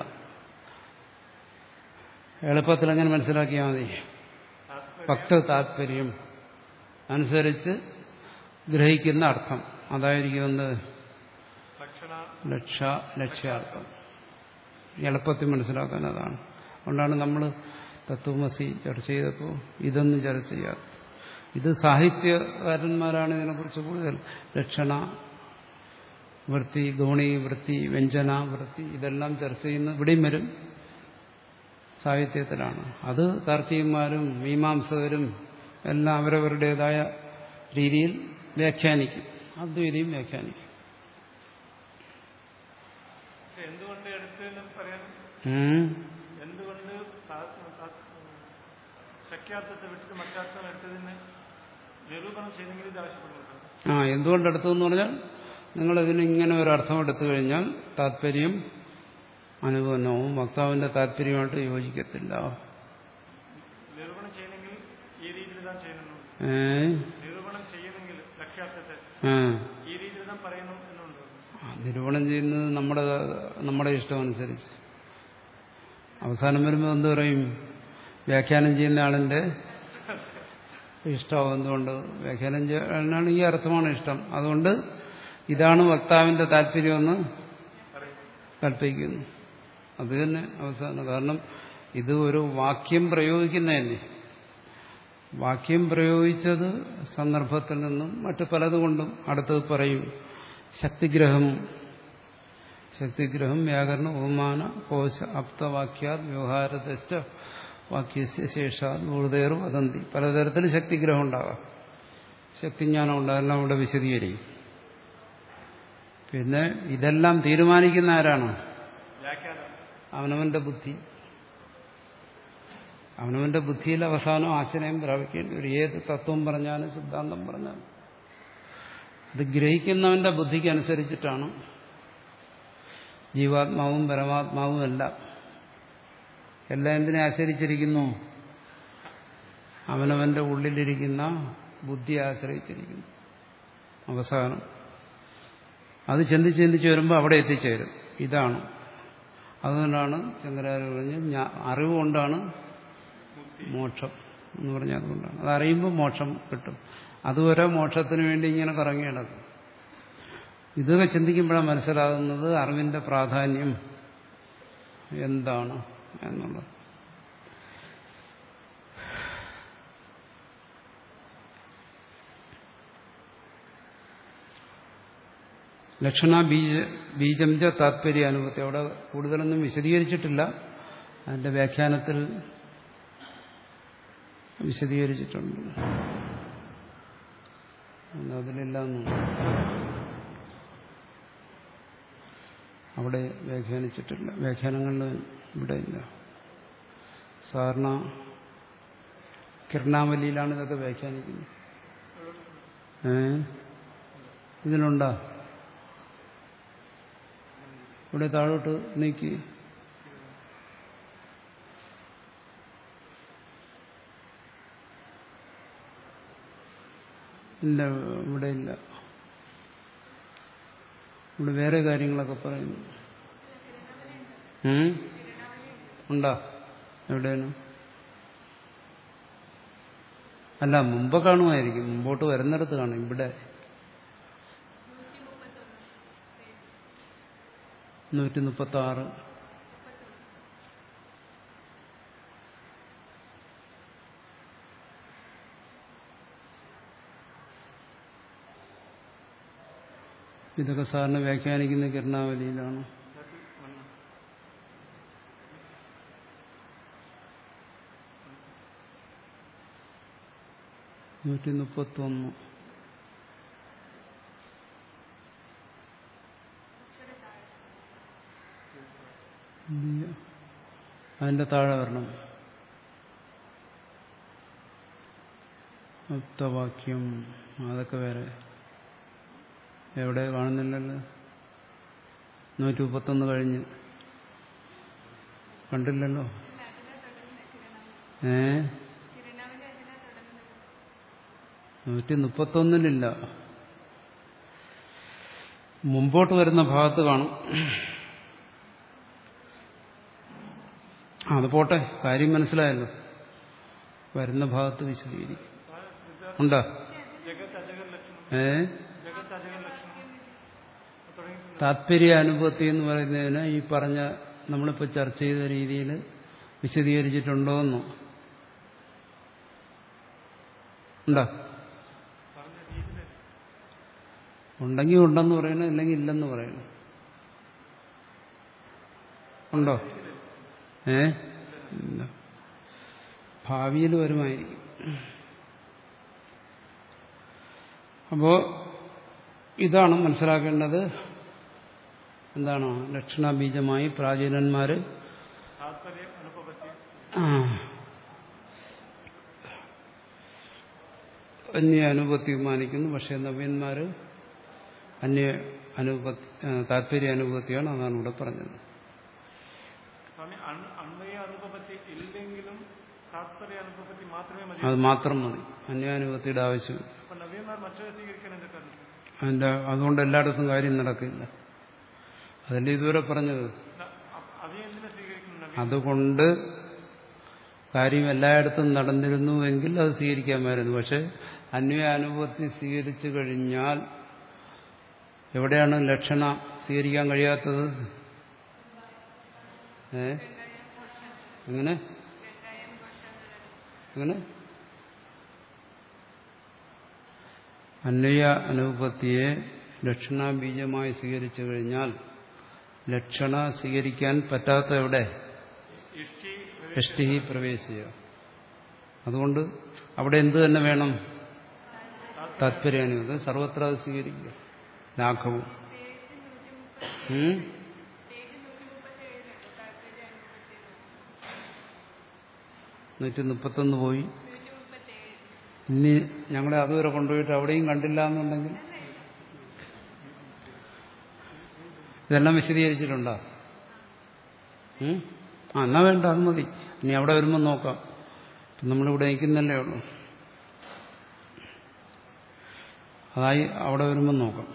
എളുപ്പത്തിൽ അങ്ങനെ മനസ്സിലാക്കിയാൽ മതി. ഭക്ത താല്പര്യം അനുസരിച്ച് ഗ്രഹിക്കുന്ന അർത്ഥം അതായിരിക്കും എന്ത്? ലക്ഷ ലക്ഷ്യാർത്ഥം. എളുപ്പത്തിൽ മനസ്സിലാക്കാൻ അതാണ്. അതുകൊണ്ടാണ് നമ്മൾ തത്വമസി ചർച്ച ചെയ്തപ്പോൾ ഇതൊന്നും ചർച്ച ചെയ്യാറ്. ഇത് സാഹിത്യകാരന്മാരാണ് ഇതിനെക്കുറിച്ച് കൂടുതൽ ലക്ഷണ വൃത്തി, ഗൗണി വൃത്തി, വ്യഞ്ജന വൃത്തി ഇതെല്ലാം ചർച്ച ചെയ്യുന്നത് ഇവിടെയും വരും. സാഹിത്യത്തിലാണ്. അത് താർക്കികന്മാരും മീമാംസകരും എല്ലാം അവരവരുടേതായ രീതിയിൽ വ്യാഖ്യാനിക്കും. അദ്വൈതിയും വ്യാഖ്യാനിക്കും. എന്തുകൊണ്ട് സഖ്യാർത്ഥത്തെ വിട്ടിട്ട് മറ്റാർത്ഥം എടുത്തതിന് നിരൂപണം ചെയ്തെങ്കിൽ ഇത് ആവശ്യപ്പെടുന്നു. ആ എന്തുകൊണ്ടെടുത്തു എന്ന് പറഞ്ഞാൽ നിങ്ങൾ ഇതിന് ഇങ്ങനെ ഒരു അർത്ഥം എടുത്തു കഴിഞ്ഞാൽ താല്പര്യം അനുപന്നവും വക്താവിന്റെ താല്പര്യമായിട്ട് യോജിക്കത്തില്ല. നിരൂപണം ചെയ്യണമെങ്കിൽ ഈ രീതിയിൽ താൻ ചെയ്യുന്നു. നിരൂപണം ചെയ്യണമെങ്കിൽ ലക്ഷ്യാർത്ഥത്തെ ഈ രീതിയിൽ താൻ പറയുന്നു എന്നുണ്ട്. നിരൂപണം ചെയ്യുന്നത് നമ്മുടെ നമ്മുടെ ഇഷ്ടമനുസരിച്ച്. അവസാനം വരുമ്പോൾ എന്ത് പറയും? വ്യാഖ്യാനം ചെയ്യുന്ന ആളിന്റെ ഇഷ്ടം. എന്തുകൊണ്ട്? വ്യാഖ്യാനം ചെയ്യാനാണ് ഈ അർത്ഥമാണ് ഇഷ്ടം. അതുകൊണ്ട് ഇതാണ് വക്താവിന്റെ താല്പര്യമെന്ന് കൽപ്പിക്കുന്നു. അത് തന്നെ അവസാനം. കാരണം ഇത് ഒരു വാക്യം പ്രയോഗിക്കുന്നതന്നെ. വാക്യം പ്രയോഗിച്ചത് സന്ദർഭത്തിൽ നിന്നും മറ്റു പലതുകൊണ്ടും അടുത്തത് പറയും. ശക്തിഗ്രഹം ശക്തിഗ്രഹം വ്യാകരണ ഉപമാന കോശ അപ്തവാക്യാത് വ്യവഹാരതശ്ച വാക്യസ്യ ശേഷാത് ഊർദേർ വദന്തി. പലതരത്തിൽ ശക്തിഗ്രഹം ഉണ്ടാകാം. ശക്തിജ്ഞാനം ഉണ്ടാകും. എല്ലാം ഇവിടെ വിശദീകരിക്കും. പിന്നെ ഇതെല്ലാം തീരുമാനിക്കുന്ന ആരാണ്? അവനവന്റെ ബുദ്ധി. അവനവന്റെ ബുദ്ധിയിൽ അവസാനം ആശയം പ്രാപിക്കേണ്ടി ഒരു ഏത് തത്വം പറഞ്ഞാലും സിദ്ധാന്തം പറഞ്ഞാലും ഇത് ഗ്രഹിക്കുന്നവന്റെ ബുദ്ധിക്ക് അനുസരിച്ചിട്ടാണ്. ജീവാത്മാവും പരമാത്മാവും എല്ലാം എല്ലാം എന്തിനെ ആശ്രയിച്ചിരിക്കുന്നു? അവനവന്റെ ഉള്ളിലിരിക്കുന്ന ബുദ്ധിയെ ആശ്രയിച്ചിരിക്കുന്നു. അവസാനം അത് ചിന്തിച്ച് ചിന്തിച്ച് വരുമ്പോൾ അവിടെ എത്തിച്ചേരും. ഇതാണ്. അതുകൊണ്ടാണ് ശങ്കരാചാര്യ പറഞ്ഞ് അറിവുകൊണ്ടാണ് മോക്ഷം എന്ന് പറഞ്ഞാൽ അതുകൊണ്ടാണ്. അതറിയുമ്പോൾ മോക്ഷം കിട്ടും. അതുവരെ മോക്ഷത്തിന് വേണ്ടി ഇങ്ങനെ കറങ്ങി നടക്കും. ഇതൊക്കെ ചിന്തിക്കുമ്പോഴാണ് മനസ്സിലാകുന്നത് അറിവിന്റെ പ്രാധാന്യം എന്താണ് എന്നുള്ളത്. ലക്ഷണ ബീജ ബീജം ച താത്പര്യ അനുഭൂതി. അവിടെ കൂടുതലൊന്നും വിശദീകരിച്ചിട്ടില്ല. അതിന്റെ വ്യാഖ്യാനത്തിൽ വിശദീകരിച്ചിട്ടുണ്ട്. അതിലെല്ലാം അവിടെ വ്യാഖ്യാനിച്ചിട്ടില്ല. വ്യാഖ്യാനങ്ങളിൽ ഇവിടെ ഇല്ല. സാധാരണ കിരണാവലിയിലാണ് ഇതൊക്കെ വ്യാഖ്യാനിക്കുന്നത്. ഏ ഇതിലുണ്ടാ? ഇവിടെ താഴോട്ട് നീക്കി. ഇല്ല, ഇവിടെ ഇല്ല. ഇവിടെ വേറെ കാര്യങ്ങളൊക്കെ പറയുന്നു. ഉണ്ടോ? എവിടെയാണ്? അല്ല, മുമ്പ് കാണുമായിരിക്കും. മുമ്പോട്ട് വരുന്നിടത്ത് കാണും. ഇവിടെ നൂറ്റി മുപ്പത്തി ആറ് ഇതൊക്കെ സാറിന് വ്യാഖ്യാനിക്കുന്ന കിരണാവലിയിലാണ്. നൂറ്റി മുപ്പത്തി ഒന്ന് അതിന്റെ താഴെ വരണം. മുക്തവാക്യം അതൊക്കെ വേറെ. എവിടെ കാണുന്നില്ലല്ലോ? നൂറ്റി മുപ്പത്തൊന്ന് കഴിഞ്ഞ് കണ്ടില്ലല്ലോ. ഏ നൂറ്റി മുപ്പത്തൊന്നിലില്ല. മുമ്പോട്ട് വരുന്ന ഭാഗത്ത് കാണും. അത് പോട്ടെ, കാര്യം മനസ്സിലായല്ലോ. വരുന്ന ഭാഗത്ത് വിശദീകരിക്കും. ഉണ്ടോ? ഏ താത്പര്യ അനുഭൂതി എന്ന് പറയുന്നതിന് ഈ പറഞ്ഞ നമ്മളിപ്പോൾ ചർച്ച ചെയ്ത രീതിയിൽ വിശദീകരിച്ചിട്ടുണ്ടോന്നോ? ഉണ്ടോ? ഉണ്ടെങ്കിൽ ഉണ്ടെന്ന് പറയണം, ഇല്ലെങ്കിൽ ഇല്ലെന്ന് പറയണം. ഉണ്ടോ? ഏ ഇല്ല. ഭാവിയിൽ വരുമായിരിക്കും. അപ്പോ ഇതാണ് മനസ്സിലാക്കേണ്ടത്. എന്താണ്? ലക്ഷണബീജമായി പ്രാചീനന്മാര് അന്യ അനുപത്തി മാനിക്കുന്നു. പക്ഷെ നവ്യന്മാര് അന്യ അനുപത്തി താത്പര്യ അനുപത്തിയാണ്. അതാണ് ഇവിടെ പറഞ്ഞത്. അത് മാത്രം മതി, അന്യാനുപത്തിയുടെ ആവശ്യം. അതിന്റെ അതുകൊണ്ട് എല്ലായിടത്തും കാര്യം നടക്കില്ല. അതല്ലേ ഇതുവരെ പറഞ്ഞത്. അതുകൊണ്ട് കാര്യം എല്ലായിടത്തും നടന്നിരുന്നുവെങ്കിൽ അത് സ്വീകരിക്കാമായിരുന്നു. പക്ഷെ അന്യാനുപത്തി സ്വീകരിച്ചു കഴിഞ്ഞാൽ എവിടെയാണ് ലക്ഷണ സ്വീകരിക്കാൻ കഴിയാത്തത്? ഏ എങ്ങനെ എങ്ങനെ അന്വയ അനുപത്തിയെ ലക്ഷണാബീജമായി സ്വീകരിച്ചു കഴിഞ്ഞാൽ ലക്ഷണ സ്വീകരിക്കാൻ പറ്റാത്ത എവിടെ? യഷ്ടി പ്രവേശിക്കുക. അതുകൊണ്ട് അവിടെ എന്ത് തന്നെ വേണം? താത്പര്യാനുഭൂതി. സർവത്ര അത് സ്വീകരിക്കുക. ലാഘവും നൂറ്റി മുപ്പത്തൊന്ന് പോയി. ഇനി ഞങ്ങളെ അതുവരെ കൊണ്ടുപോയിട്ട് അവിടെയും കണ്ടില്ല എന്നുണ്ടെങ്കിൽ ഇതെല്ലാം വിശദീകരിച്ചിട്ടുണ്ടോ? ആ എന്നാ വേണ്ട, അത് മതി. ഇനി അവിടെ വരുമ്പോൾ നോക്കാം. നമ്മളിവിടെ നിൽക്കുന്നല്ലേ ഉള്ളൂ. അതായി അവിടെ വരുമ്പോൾ നോക്കാം.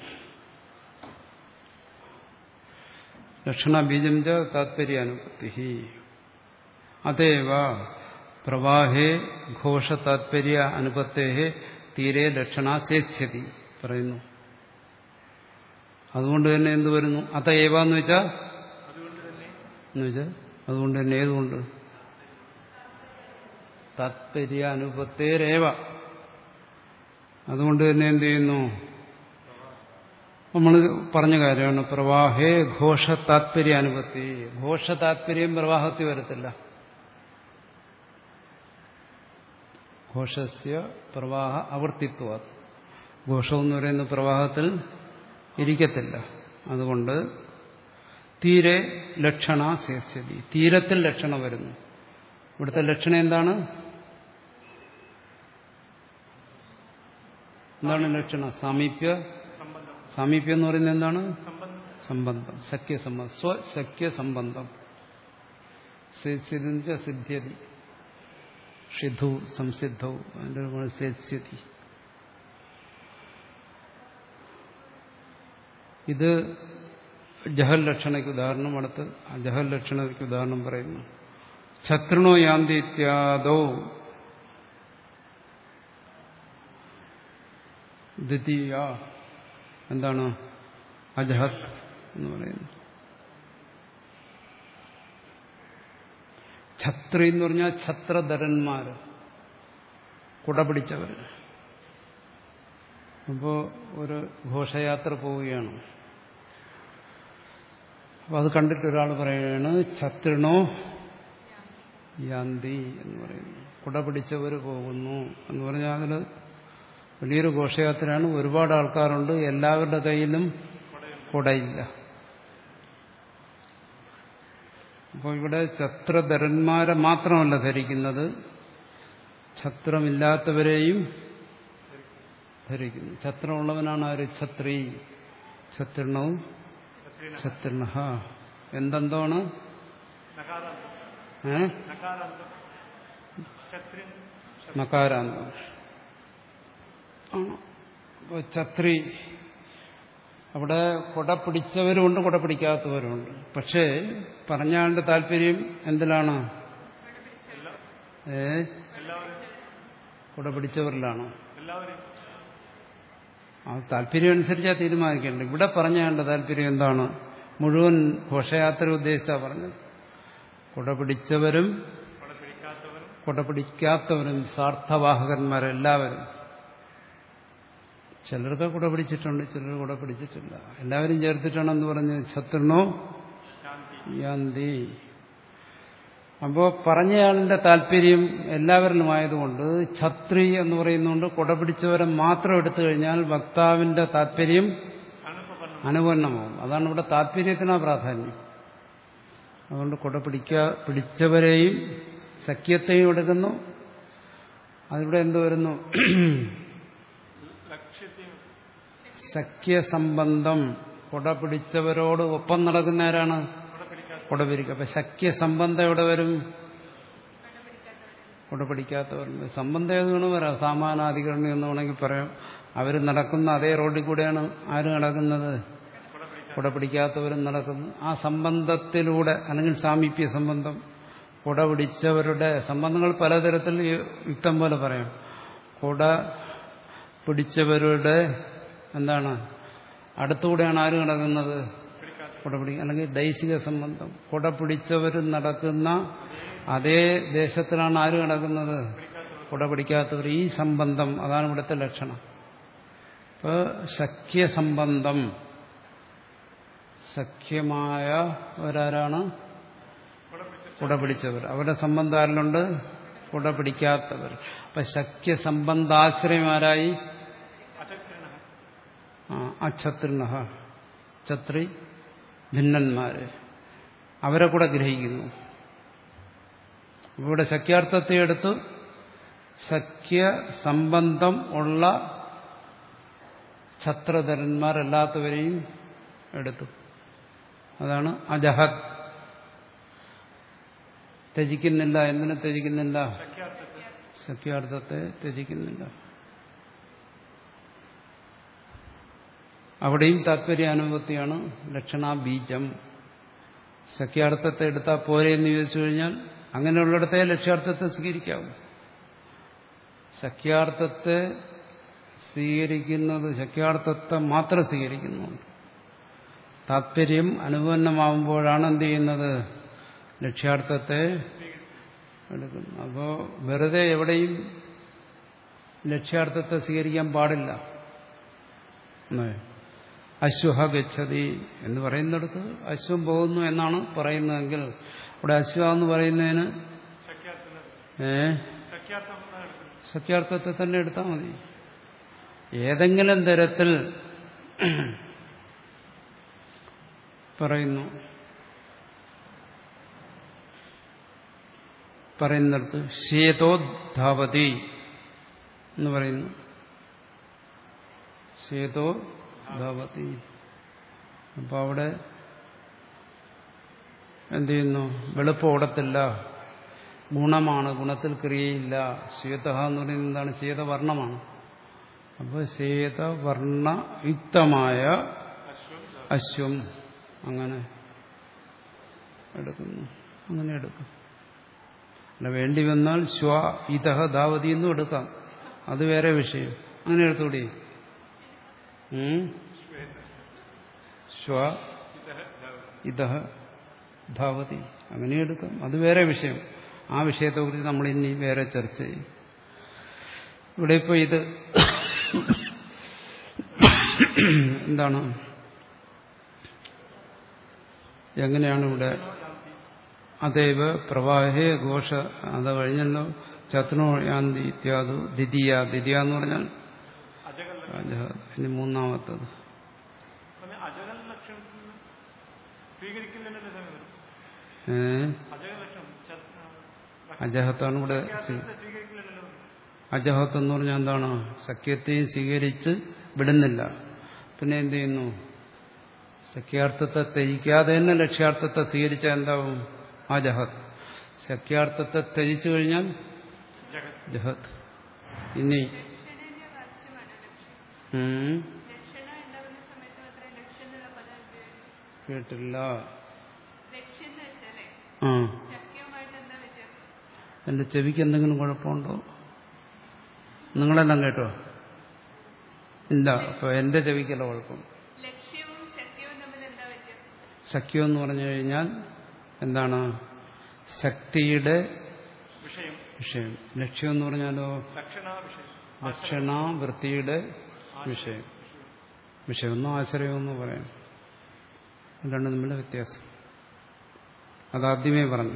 ലക്ഷണ ബീജം ച താത്പര്യാനുപത്തി അതേവ പ്രവാഹേ ഘോഷ താത്പര്യ അനുപത്തേ തീരെ ലക്ഷണ സേത്സ്യതി പറയുന്നു. അതുകൊണ്ട് തന്നെ എന്ത് വരുന്നു? അതേവ എന്ന് വെച്ചാൽ എന്ന് വെച്ചാൽ അതുകൊണ്ട് തന്നെ ഏതുകൊണ്ട്? താത്പര്യ അനുപത്തേരേവ. അതുകൊണ്ട് തന്നെ എന്ത് ചെയ്യുന്നു? നമ്മൾ പറഞ്ഞ കാര്യമാണ്. പ്രവാഹേ ഘോഷ താത്പര്യ അനുപത്തി. ഘോഷ താത്പര്യം പ്രവാഹത്തിൽ വരത്തില്ല. ഘോഷസ്യ പ്രവാഹ അവർത്തിത്വ. ഘോഷം എന്ന് പറയുന്ന പ്രവാഹത്തിൽ ഇരിക്കത്തില്ല. അതുകൊണ്ട് തീരെ ലക്ഷണ സേസ്യതി. തീരത്തിൽ ലക്ഷണ വരുന്നു. ഇവിടുത്തെ ലക്ഷണം എന്താണ്? എന്താണ് ലക്ഷണം? സാമീപ്യ. സാമീപ്യം എന്ന് പറയുന്നത് എന്താണ്? സംബന്ധം. സഖ്യസംബന്ധം. സ്വസഖ്യസംബന്ധം. സേസ്യതി സിദ്ധ്യതി. ഷിധു സംസിദ്ധവും അതിന്റെ സേസ്യതി. ഇത് ജഹൽ ലക്ഷണയ്ക്ക് ഉദാഹരണം. അടുത്ത് ജഹൽ ലക്ഷണയ്ക്ക് ഉദാഹരണം പറയുന്നു. ഛത്രണോ യാന്തി ഇത്യാദോ ദ്വിതീയ. എന്താണ് അജഹത് എന്ന് പറയുന്നത്? ഛത്രി എന്ന് പറഞ്ഞാൽ ഛത്രധരന്മാര്, കുട പിടിച്ചവർ. അപ്പോൾ ഒരു ഘോഷയാത്ര പോവുകയാണ്. അപ്പൊ അത് കണ്ടിട്ട് ഒരാൾ പറയുകയാണ് ഛത്രിണോ യാന്തി എന്ന് പറയുന്നു. കുട പിടിച്ചവർ പോകുന്നു എന്ന് പറഞ്ഞാൽ അതിൽ വലിയൊരു ഘോഷയാത്രയാണ്. ഒരുപാട് ആൾക്കാരുണ്ട്. എല്ലാവരുടെ കയ്യിലും കുടയില്ല. അപ്പോൾ ഇവിടെ ഛത്രധരന്മാരെ മാത്രമല്ല ധരിക്കുന്നത്, ഛത്രമില്ലാത്തവരെയും ധരിക്കുന്നു. ഛത്രമുള്ളവനാണ് ആര്? ഛത്രി. ഛത്രിണവും ഛത്രിണ. എന്തെന്താണ്? ഏ നകാരാന്തം. അപ്പോൾ ഛത്രി അവിടെ കുട പിടിച്ചവരുമുണ്ട്, കുട പിടിക്കാത്തവരുമുണ്ട്. പക്ഷേ പറഞ്ഞാണ്ട് താല്പര്യം എന്തിലാണ്? ഏ കുട പിടിച്ചവരിലാണ്. ആ താല്പര്യം അനുസരിച്ചാണ് തീരുമാനിക്കേണ്ടത്. ഇവിടെ പറഞ്ഞാണ്ട് താല്പര്യം എന്താണ്? മുഴുവൻ ഘോഷയാത്ര ഉദ്ദേശിച്ചാ പറഞ്ഞത്. കുട പിടിച്ചവരും കുട പിടിക്കാത്തവരും സാർത്ഥവാഹകന്മാരെല്ലാവരും. ചിലർക്ക് കുട പിടിച്ചിട്ടുണ്ട്, ചിലർ കുട പിടിച്ചിട്ടില്ല. എല്ലാവരും ചേർത്തിട്ടാണെന്ന് പറഞ്ഞ് ഛത്രിണോ യാന്തി. അപ്പോ പറഞ്ഞയാളിന്റെ താല്പര്യം എല്ലാവരിലുമായതുകൊണ്ട് ഛത്രി എന്ന് പറയുന്നതുകൊണ്ട് കുട പിടിച്ചവരെ മാത്രം എടുത്തു കഴിഞ്ഞാൽ വക്താവിന്റെ താല്പര്യം അനുപന്നമാവും. അതാണ് ഇവിടെ താല്പര്യത്തിനാ പ്രാധാന്യം. അതുകൊണ്ട് കുട പിടിക്കാ പിടിച്ചവരെയും സഖ്യത്തെയും എടുക്കുന്നു. അതിവിടെ എന്ത് വരുന്നു? സഖ്യസംബന്ധം. കുട പിടിച്ചവരോട് ഒപ്പം നടക്കുന്നവരാണ് കുട പിടിക്കുക. അപ്പൊ സഖ്യസംബന്ധം എവിടെ വരും? കുട പിടിക്കാത്തവരുണ്ട്. സംബന്ധം ഏത് വേണം വരാം. സാമാനാധികരണം എന്ന് വേണമെങ്കിൽ പറയാം. അവർ നടക്കുന്ന അതേ റോഡിൽ കൂടെയാണ് ആര് നടക്കുന്നത്? കുട പിടിക്കാത്തവരും നടക്കുന്നു. ആ സംബന്ധത്തിലൂടെ, അല്ലെങ്കിൽ സാമീപ്യ സംബന്ധം, കുട പിടിച്ചവരുടെ സംബന്ധങ്ങൾ പലതരത്തിൽ യുക്തം പോലെ പറയാം. കുട പിടിച്ചവരുടെ എന്താണ് അടുത്തുകൂടെയാണ് ആര് നടക്കുന്നത്? കുട പിടി. അല്ലെങ്കിൽ ദൈശിക സംബന്ധം. കുട പിടിച്ചവർ നടക്കുന്ന അതേ ദേശത്തിലാണ് ആര് നടക്കുന്നത്? കുട പിടിക്കാത്തവർ. ഈ സംബന്ധം അതാണ് ഇവിടുത്തെ ലക്ഷണം. ഇപ്പോൾ സഖ്യസംബന്ധം, സഖ്യമായ ഒരാരാണ്? കുട പിടിച്ചവർ. അവരുടെ സംബന്ധം ആരിലുണ്ട്? കുട പിടിക്കാത്തവർ. അപ്പൊ സഖ്യസംബന്ധാശ്രയമാരായി അഛത്രിണ. ഛത്രി ഭിന്നന്മാര്, അവരെ കൂടെ ഗ്രഹിക്കുന്നു. ഇവിടെ സഖ്യാർത്ഥത്തെ എടുത്തു സഖ്യസംബന്ധം ഉള്ള ഛത്രധരന്മാരല്ലാത്തവരെയും എടുത്തു. അതാണ് അജഹത്. ത്യജിക്കുന്നില്ല. എന്തിനെ ത്യജിക്കുന്നില്ല? സഖ്യാർത്ഥത്തെ ത്യജിക്കുന്നില്ല. അവിടെയും താത്പര്യാനുഭവത്തിയാണ് ലക്ഷണാബീജം. സഖ്യാർത്ഥത്തെ എടുത്താൽ പോരെ എന്ന് ചോദിച്ചു കഴിഞ്ഞാൽ അങ്ങനെയുള്ളിടത്തെ ലക്ഷ്യാർത്ഥത്തെ സ്വീകരിക്കാവും. സഖ്യാർത്ഥത്തെ സ്വീകരിക്കുന്നത് സഖ്യാർത്ഥത്തെ മാത്രം സ്വീകരിക്കുന്നുണ്ട്. താത്പര്യം അനുപന്നമാവുമ്പോഴാണ് എന്ത് ചെയ്യുന്നത്? ലക്ഷ്യാർത്ഥത്തെ എടുക്കുന്നു. അപ്പോൾ വെറുതെ എവിടെയും ലക്ഷ്യാർത്ഥത്തെ സ്വീകരിക്കാൻ പാടില്ല. അശ്വഹ ഗച്ഛതി എന്ന് പറയുന്നിടത്ത് അശ്വം പോകുന്നു എന്നാണ് പറയുന്നതെങ്കിൽ ഇവിടെ അശ്വ എന്ന് പറയുന്നതിന് ഏ സഖ്യാർത്ഥത്തെ തന്നെ എടുത്താൽ മതി. ഏതെങ്കിലും തരത്തിൽ പറയുന്നു പറയുന്നിടത്ത് ശ്വേതോദ്ധാവതി എന്ന് പറയുന്നു. ശ്വേതോദ്ധാവതി. അപ്പൊ അവിടെ എന്ത് ചെയ്യുന്നു? വെളുപ്പ് ഓടത്തില്ല, ഗുണമാണ്, ഗുണത്തിൽ ക്രിയയില്ല. ശ്വേത എന്ന് പറയുന്നത് എന്താണ്? ശ്വേതവർണ്ണമാണ്. അപ്പോൾ ശ്വേതവർണ്ണയുക്തമായ അശ്വം അങ്ങനെ എടുക്കുന്നു. അങ്ങനെ എടുക്കും. അല്ല, വേണ്ടി വന്നാൽ ശ്വ ഇതഹ ധാവതി എന്നും എടുക്കാം. അത് വേറെ വിഷയം. അങ്ങനെ എടുത്തൂടി. ശ്വ ഇതഹ ധാവതി അങ്ങനെ എടുക്കാം. അത് വേറെ വിഷയം. ആ വിഷയത്തെക്കുറിച്ച് നമ്മൾ ഇനി വേറെ ചർച്ച ചെയ്യും. ഇവിടെ ഇപ്പോൾ ഇത് എന്താണ്, എങ്ങനെയാണ് ഇവിടെ അതേവ പ്രവാഹേ ഘോഷ, അത് കഴിഞ്ഞല്ലോ. ചത്നോ യാന്തി ഇത്യാദു ദ്വിതീയ. ദ്വിതീയ എന്ന് പറഞ്ഞാൽ ഇനി മൂന്നാമത്തത്. ഏ അജഹത്താണ് ഇവിടെ. അജഹത്ത് എന്ന് പറഞ്ഞാൽ എന്താണ്? സഖ്യത്തെയും സ്വീകരിച്ച് വിടുന്നില്ല. പിന്നെ എന്ത് ചെയ്യുന്നു? സഖ്യാർത്ഥത്തെ ത്യജിക്കാതെ തന്നെ ലക്ഷ്യാർത്ഥത്തെ സ്വീകരിച്ചാൽ എന്താവും? അജഹത്ത്. സഖ്യാർത്ഥത്തെ ത്യജിച്ചു കഴിഞ്ഞാൽ ജഹത്ത്. ഇനി കേട്ടില്ല. ആ എന്റെ ചെവിക്ക് എന്തെങ്കിലും കുഴപ്പമുണ്ടോ? നിങ്ങളെല്ലാം കേട്ടോ? ഇല്ല. അപ്പൊ എന്റെ ചെവിക്കല്ല കുഴപ്പം. സഖ്യം എന്ന് പറഞ്ഞു കഴിഞ്ഞാൽ എന്താണ്? ശക്തിയുടെ വിഷയം. ലക്ഷ്യം എന്ന് പറഞ്ഞാലോ ലക്ഷണ വൃത്തിയുടെ വിഷയം. വിഷയമൊന്നും ആശ്രയമൊന്നും പറയാം. രണ്ടും തമ്മിലുള്ള വ്യത്യാസം അതാദ്യമേ പറഞ്ഞു.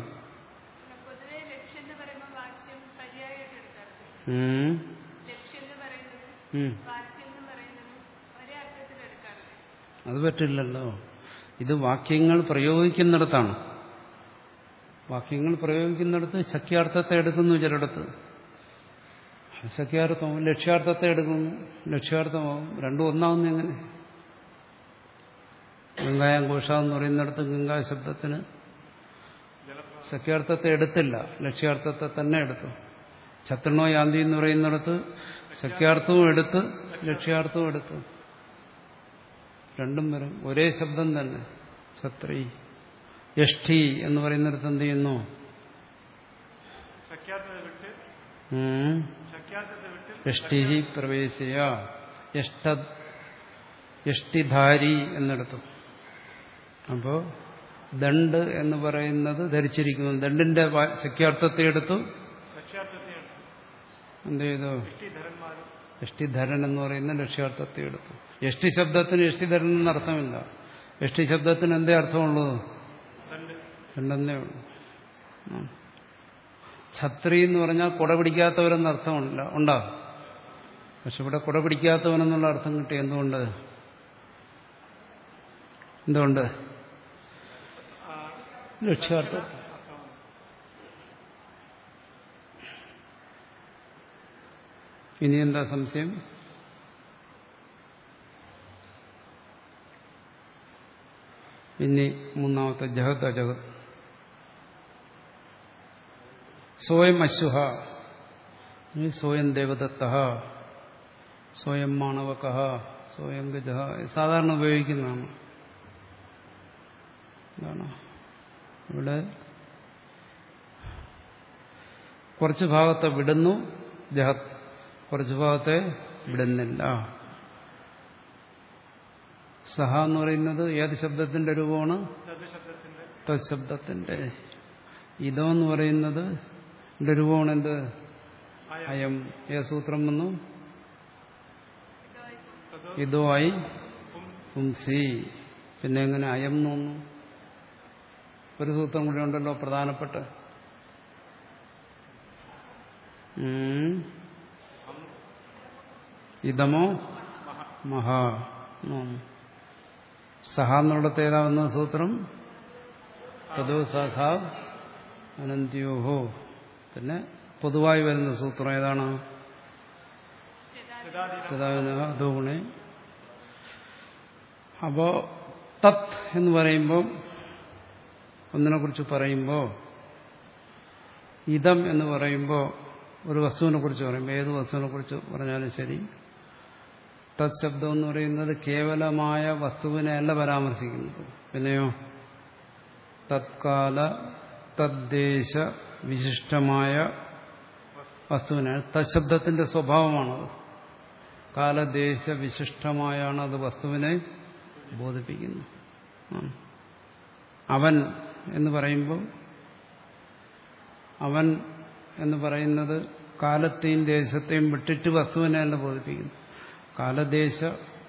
അത് പറ്റില്ലല്ലോ. ഇത് വാക്യങ്ങൾ പ്രയോഗിക്കുന്നിടത്താണ്. വാക്യങ്ങൾ പ്രയോഗിക്കുന്നിടത്ത് സഖ്യാർത്ഥത്തെ എടുക്കുന്നു, ചിലയിടത്ത് സഖ്യാർത്ഥമാവും, ലക്ഷ്യാർത്ഥത്തെ എടുക്കുന്നു, ലക്ഷ്യാർത്ഥമാവും. രണ്ടും ഒന്നാവുന്ന എങ്ങനെ? ഗംഗായം ഘോഷ എന്ന് പറയുന്നിടത്ത് ഗംഗാ ശബ്ദത്തിന് സഖ്യാർത്ഥത്തെ എടുത്തില്ല, ലക്ഷ്യാർത്ഥത്തെ തന്നെ എടുത്തു. ഛത്രണോ യാന്തി എന്ന് പറയുന്നിടത്ത് സഖ്യാർത്ഥവും എടുത്ത് ലക്ഷ്യാർത്ഥവും എടുത്തു. രണ്ടും വരും. ഒരേ ശബ്ദം തന്നെ. ഛത്രി. യഷ്ടി എന്ന് പറയുന്നിടത്ത് എന്ത് ചെയ്യുന്നു? യഷ്ടി പ്രവേശിയ. യഷ്ടിധാരി എന്നെടുത്തു. അപ്പോ ദണ്ഡ് എന്ന് പറയുന്നത് ധരിച്ചിരിക്കുന്നു. ദണ്ഡിന്റെ സഖ്യാർത്ഥത്തെ എടുത്തു. എന്ത് ചെയ്തു? യഷ്ടിധരൻ എന്ന് പറയുന്ന ലക്ഷ്യാർത്ഥത്തെ എടുത്തു. യഷ്ടി ശബ്ദത്തിന് യഷ്ടിധരൻ എന്ന അർത്ഥമില്ല. യഷ്ടി ശബ്ദത്തിന് എന്തേ അർത്ഥമുള്ളൂ? രണ്ടെന്നേ ഉള്ളൂ. ഛത്രി എന്ന് പറഞ്ഞാൽ കുട പിടിക്കാത്തവരെന്ന അർത്ഥമില്ല, ഉണ്ടാകും. പക്ഷെ ഇവിടെ കുട പിടിക്കാത്തവനെന്നുള്ള അർത്ഥം കിട്ടി. എന്തുകൊണ്ട്? എന്തുകൊണ്ട്? ലക്ഷ്യാർത്ഥം. ഇനി എന്താ സംശയം? ഇനി മൂന്നാമത്തെ ജഹത് അജഹത്. സ്വയം അശ്വഹ, സ്വയം ദേവദത്ത, സ്വയം മാണവക, സ്വയം ഗജ, സാധാരണ ഉപയോഗിക്കുന്നതാണ്. എന്താണ് ഇവിടെ? കുറച്ച് ഭാഗത്തെ വിടുന്നു ജഹത്, കുറച്ച് ഭാഗത്തെ വിടുന്നില്ല. സഹ എന്ന് പറയുന്നത് ഏത് ശബ്ദത്തിന്റെ രൂപമാണ്? തത് ശബ്ദത്തിന്റെ. ഇതോ എന്ന് പറയുന്നത് രൂപമാണ്. എന്ത്? അയം. ഏ സൂത്രം വന്നു? ഇതോ ആയി പുംസി. പിന്നെ എങ്ങനെ അയം എന്ന് വന്നു? ഒരു സൂത്രം കൂടി ഉണ്ടല്ലോ പ്രധാനപ്പെട്ട. ഇതമോ മഹാ. സഹ എന്നുള്ളത് ഏതാവുന്ന സൂത്രം? തദോ സഖ അനന്ത്യോഹോ. പിന്നെ പൊതുവായി വരുന്ന സൂത്രം ഏതാണ്? അതോഗുണേ. അപ്പോ തത് എന്ന് പറയുമ്പോൾ ഒന്നിനെ കുറിച്ച് പറയുമ്പോൾ, ഇതം എന്ന് പറയുമ്പോൾ ഒരു വസ്തുവിനെ കുറിച്ച് പറയുമ്പോൾ, ഏത് വസ്തുവിനെ കുറിച്ച് പറഞ്ഞാലും ശരി, തത് ശബ്ദം എന്ന് പറയുന്നത് കേവലമായ വസ്തുവിനെ അല്ല പരാമർശിക്കുന്നത്. പിന്നെയോ തത്കാല തദ്ദേശ വിശിഷ്ടമായ വസ്തുവിനാണ്. തശബ്ദത്തിന്റെ സ്വഭാവമാണത്. കാലദേശ വിശിഷ്ടമായാണ് അത് വസ്തുവിനെ ബോധിപ്പിക്കുന്നത്. അവൻ എന്ന് പറയുമ്പോൾ അവൻ എന്ന് പറയുന്നത് കാലത്തെയും ദേശത്തെയും വിട്ടിട്ട് വസ്തുവിനെ അല്ല ബോധിപ്പിക്കുന്നു. കാലദേശ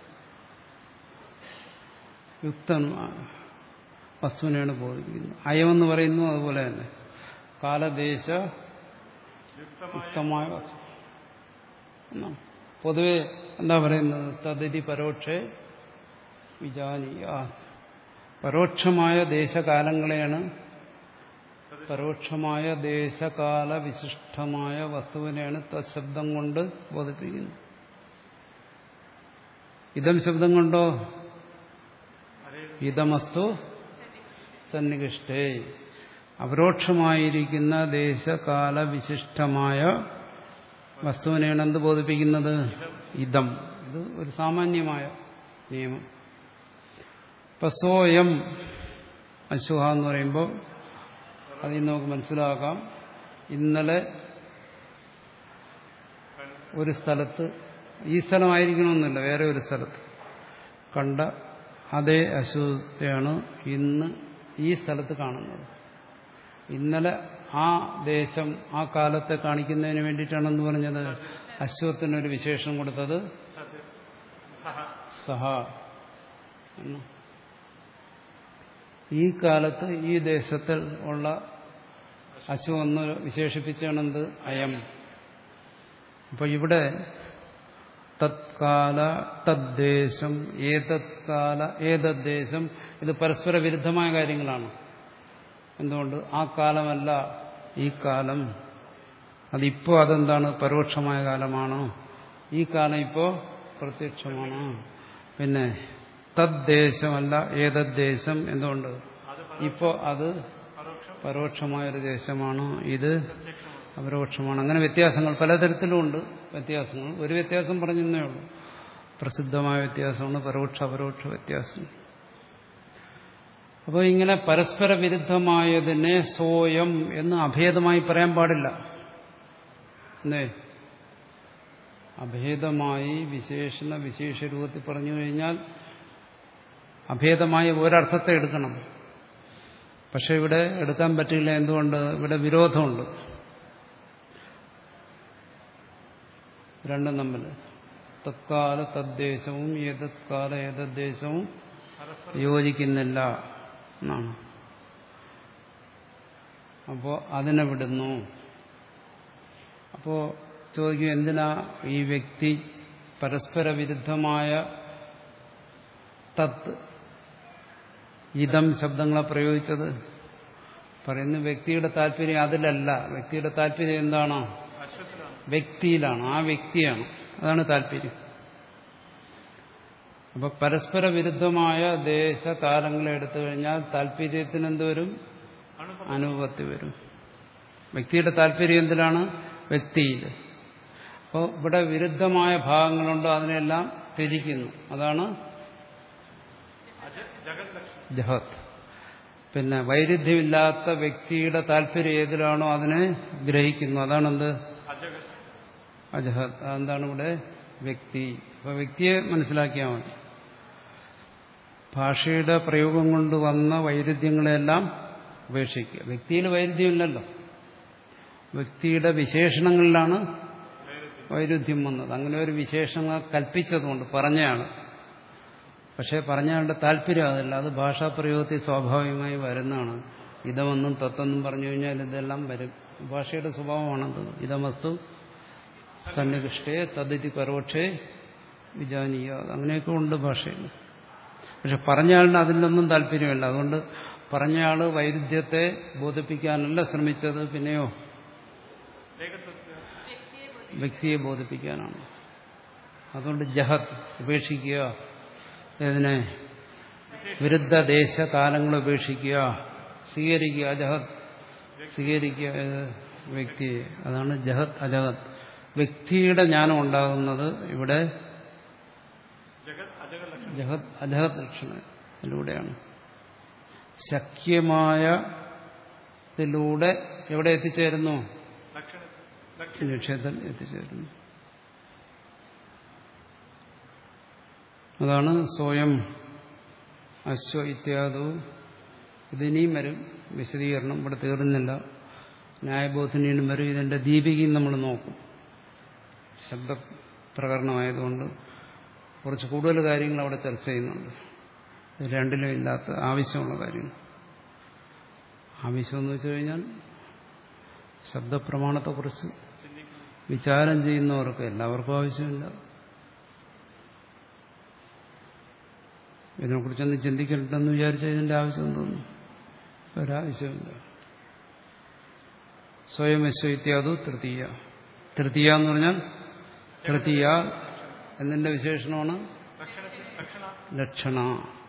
യുക്ത വസ്തുവിനെയാണ് ബോധിപ്പിക്കുന്നത്. അയമെന്ന് പറയുന്നു അതുപോലെ തന്നെ കാലദേശ യുക്തമായ വസ്തു എന്നാണ്. പൊതുവെ എന്താ പറയുന്നത്? തദിതി പരോക്ഷേ വിജാനീയ. പരോക്ഷമായ ദേശകാലങ്ങളെയാണ്, പരോക്ഷമായ ദേശകാല വിശിഷ്ടമായ വസ്തുവിനെയാണ് തശബ്ദം കൊണ്ട് ബോധിപ്പിക്കുന്നത്. ഇതം ശബ്ദം കൊണ്ടോ ഇതമസ്തു സന്നികൃഷ്ടേ, അപരോക്ഷമായിരിക്കുന്ന ദേശകാല വിശിഷ്ടമായ വസ്തുവിനെയാണ് എന്ത് ബോധിപ്പിക്കുന്നത്? ഇതം. ഇത് ഒരു സാമാന്യമായ നിയമം. ഇപ്പൊ സോയം അശുഹ എന്ന് പറയുമ്പോൾ അതിൽ നമുക്ക് മനസ്സിലാക്കാം, ഇന്നലെ ഒരു സ്ഥലത്ത്, ഈ സ്ഥലമായിരിക്കണമെന്നില്ല, വേറെ ഒരു സ്ഥലത്ത് കണ്ട അതേ അശുദ്ധയാണ് ഇന്ന് ഈ സ്ഥലത്ത് കാണുന്നത്. ഇന്നലെ ആ ദേശം ആ കാലത്തെ കാണിക്കുന്നതിന് വേണ്ടിയിട്ടാണെന്ന് പറഞ്ഞത് അശ്വത്തിനൊരു വിശേഷണം കൊടുത്തത് സഹ. ഈ കാലത്ത് ഈ ദേശത്തിൽ ഉള്ള അശ്വം ഒന്ന് വിശേഷിപ്പിച്ചാണെന്ത്? അയം. അപ്പൊ ഇവിടെ തത്കാല തദ്ദേശം ഏതത്കാല ഏതദ്ദേശം ഇത് പരസ്പര വിരുദ്ധമായ കാര്യങ്ങളാണ്. എന്തുകൊണ്ട്? ആ കാലമല്ല ഈ കാലം, അതിപ്പോ അതെന്താണ്? പരോക്ഷമായ കാലമാണ്. ഈ കാലം ഇപ്പോ പ്രത്യക്ഷമാണ്. പിന്നെ തദ്ദേശമല്ല ഏതദ്ദേശം, എന്തുകൊണ്ട്? ഇപ്പോ അത് പരോക്ഷമായൊരു ദേശമാണ്, ഇത് അപരോക്ഷമാണ്. അങ്ങനെ വ്യത്യാസങ്ങൾ പലതരത്തിലുമുണ്ട്. വ്യത്യാസങ്ങൾ ഒരു വ്യത്യാസം പറഞ്ഞേ ഉള്ളൂ, പ്രസിദ്ധമായ വ്യത്യാസമാണ് പരോക്ഷ അപരോക്ഷ വ്യത്യാസം. അപ്പോൾ ഇങ്ങനെ പരസ്പര വിരുദ്ധമായതിനെ സോയം എന്ന് അഭേദമായി പറയാൻ പാടില്ല. എന്തേ? അഭേദമായി വിശേഷണ വിശേഷ രൂപത്തിൽ പറഞ്ഞു കഴിഞ്ഞാൽ അഭേദമായി ഒരർത്ഥത്തെ എടുക്കണം. പക്ഷെ ഇവിടെ എടുക്കാൻ പറ്റില്ല. എന്തുകൊണ്ട്? ഇവിടെ വിരോധമുണ്ട് രണ്ടും തമ്മിൽ. തത്കാല തദ്ദേശവും ഏതത്കാല ഏതദ്ദേശവും യോജിക്കുന്നില്ല എന്നാണ്. അപ്പോ അതിനെ വിടുന്നു. അപ്പോ ചോദിക്കും, എന്തിനാ ഈ വ്യക്തി പരസ്പര വിരുദ്ധമായ തത് ഇതം ശബ്ദങ്ങളെ പ്രയോഗിച്ചത്? പറയുന്ന വ്യക്തിയുടെ താല്പര്യം അതിലല്ല. വ്യക്തിയുടെ താല്പര്യം എന്താണോ? വ്യക്തിയിലാണ്, ആ വ്യക്തിയാണ്, അതാണ് താല്പര്യം. അപ്പൊ പരസ്പര വിരുദ്ധമായ ദേശകാലങ്ങളെ എടുത്തു കഴിഞ്ഞാൽ താല്പര്യത്തിന് എന്തുവരും? അനുപത്തി വരും. വ്യക്തിയുടെ താല്പര്യം എന്തിലാണ്? വ്യക്തിയിൽ. അപ്പോൾ ഇവിടെ വിരുദ്ധമായ ഭാഗങ്ങളുണ്ടോ അതിനെല്ലാം ത്യജിക്കുന്നു. അതാണ് ജഹത്. പിന്നെ വൈരുദ്ധ്യമില്ലാത്ത വ്യക്തിയുടെ താല്പര്യം ഏതിലാണോ അതിനെ ഗ്രഹിക്കുന്നു. അതാണെന്ത്? അജഹത്. അതെന്താണ് ഇവിടെ? വ്യക്തി. അപ്പൊ വ്യക്തിയെ മനസ്സിലാക്കിയാൽ മതി. ഭാഷയുടെ പ്രയോഗം കൊണ്ട് വന്ന വൈരുദ്ധ്യങ്ങളെല്ലാം ഉപേക്ഷിക്കുക. വ്യക്തിയിൽ വൈരുദ്ധ്യമില്ലല്ലോ, വ്യക്തിയുടെ വിശേഷണങ്ങളിലാണ് വൈരുദ്ധ്യം വന്നത്. അങ്ങനെ ഒരു വിശേഷങ്ങൾ കൽപ്പിച്ചതുകൊണ്ട് പറഞ്ഞയാണ്. പക്ഷെ പറഞ്ഞയാളുടെ താല്പര്യം അതല്ല, അത് ഭാഷാപ്രയോഗത്തിൽ സ്വാഭാവികമായി വരുന്നതാണ്. ഇതമെന്നും തത്വെന്നും പറഞ്ഞു കഴിഞ്ഞാൽ ഇതെല്ലാം വരും. ഭാഷയുടെ സ്വഭാവമാണത്. ഇതമസ്തു സന്നികൃഷ്ടേ തദിതി പരോക്ഷേ വിജാനീയ. അങ്ങനെയൊക്കെ ഉണ്ട് ഭാഷയിൽ. പക്ഷെ പറഞ്ഞയാളിന് അതിലൊന്നും താല്പര്യമില്ല. അതുകൊണ്ട് പറഞ്ഞയാള് വൈരുദ്ധ്യത്തെ ബോധിപ്പിക്കാനല്ല ശ്രമിച്ചത്. പിന്നെയോ വ്യക്തിയെ ബോധിപ്പിക്കാനാണ്. അതുകൊണ്ട് ജഹത് ഉപേക്ഷിക്കുക, ഇതിനെ വിരുദ്ധ ദേശ കാലങ്ങൾ ഉപേക്ഷിക്കുക, സ്വീകരിക്കുക. അജഹത് സ്വീകരിക്കുക വ്യക്തിയെ. അതാണ് ജഹത് അജഹത്. വ്യക്തിയുടെ ജ്ഞാനം ഉണ്ടാകുന്നത് ഇവിടെ ജഹത് അജഹത് ലക്ഷണത്തിലൂടെയാണ്. ശക്യമായതിലൂടെ എവിടെ എത്തിച്ചേരുന്നു? ലക്ഷ്യത്തിൽ എത്തിച്ചേരുന്നു. അതാണ് സ്വയം അശ്വ ഇത്യാദു. ഇതിനിയും വരും വിശദീകരണം, ഇവിടെ തീർന്നില്ല. ന്യായബോധനീനും വരും. ഇതിന്റെ ദീപികയും നമ്മൾ നോക്കും. ശബ്ദപ്രകരണമായതുകൊണ്ട് കുറച്ച് കൂടുതൽ കാര്യങ്ങൾ അവിടെ ചർച്ച ചെയ്യുന്നുണ്ട്. രണ്ടിലും ഇല്ലാത്ത ആവശ്യമുള്ള കാര്യങ്ങൾ. ആവശ്യമെന്ന് വെച്ചു കഴിഞ്ഞാൽ ശബ്ദപ്രമാണത്തെക്കുറിച്ച് വിചാരം ചെയ്യുന്നവർക്ക് എല്ലാവർക്കും ആവശ്യമില്ല. ഇതിനെക്കുറിച്ചൊന്ന് ചിന്തിക്കണ്ടെന്ന് വിചാരിച്ചാൽ ഇതിന്റെ ആവശ്യം തോന്നുന്നു. ഒരാവശ്യമില്ല. സ്വയം അശ്വത്യാദു തൃതീയ. തൃതീയ എന്ന് പറഞ്ഞാൽ തൃതീയ എന്നതിന്റെ വിശേഷണമാണ് ലക്ഷണ.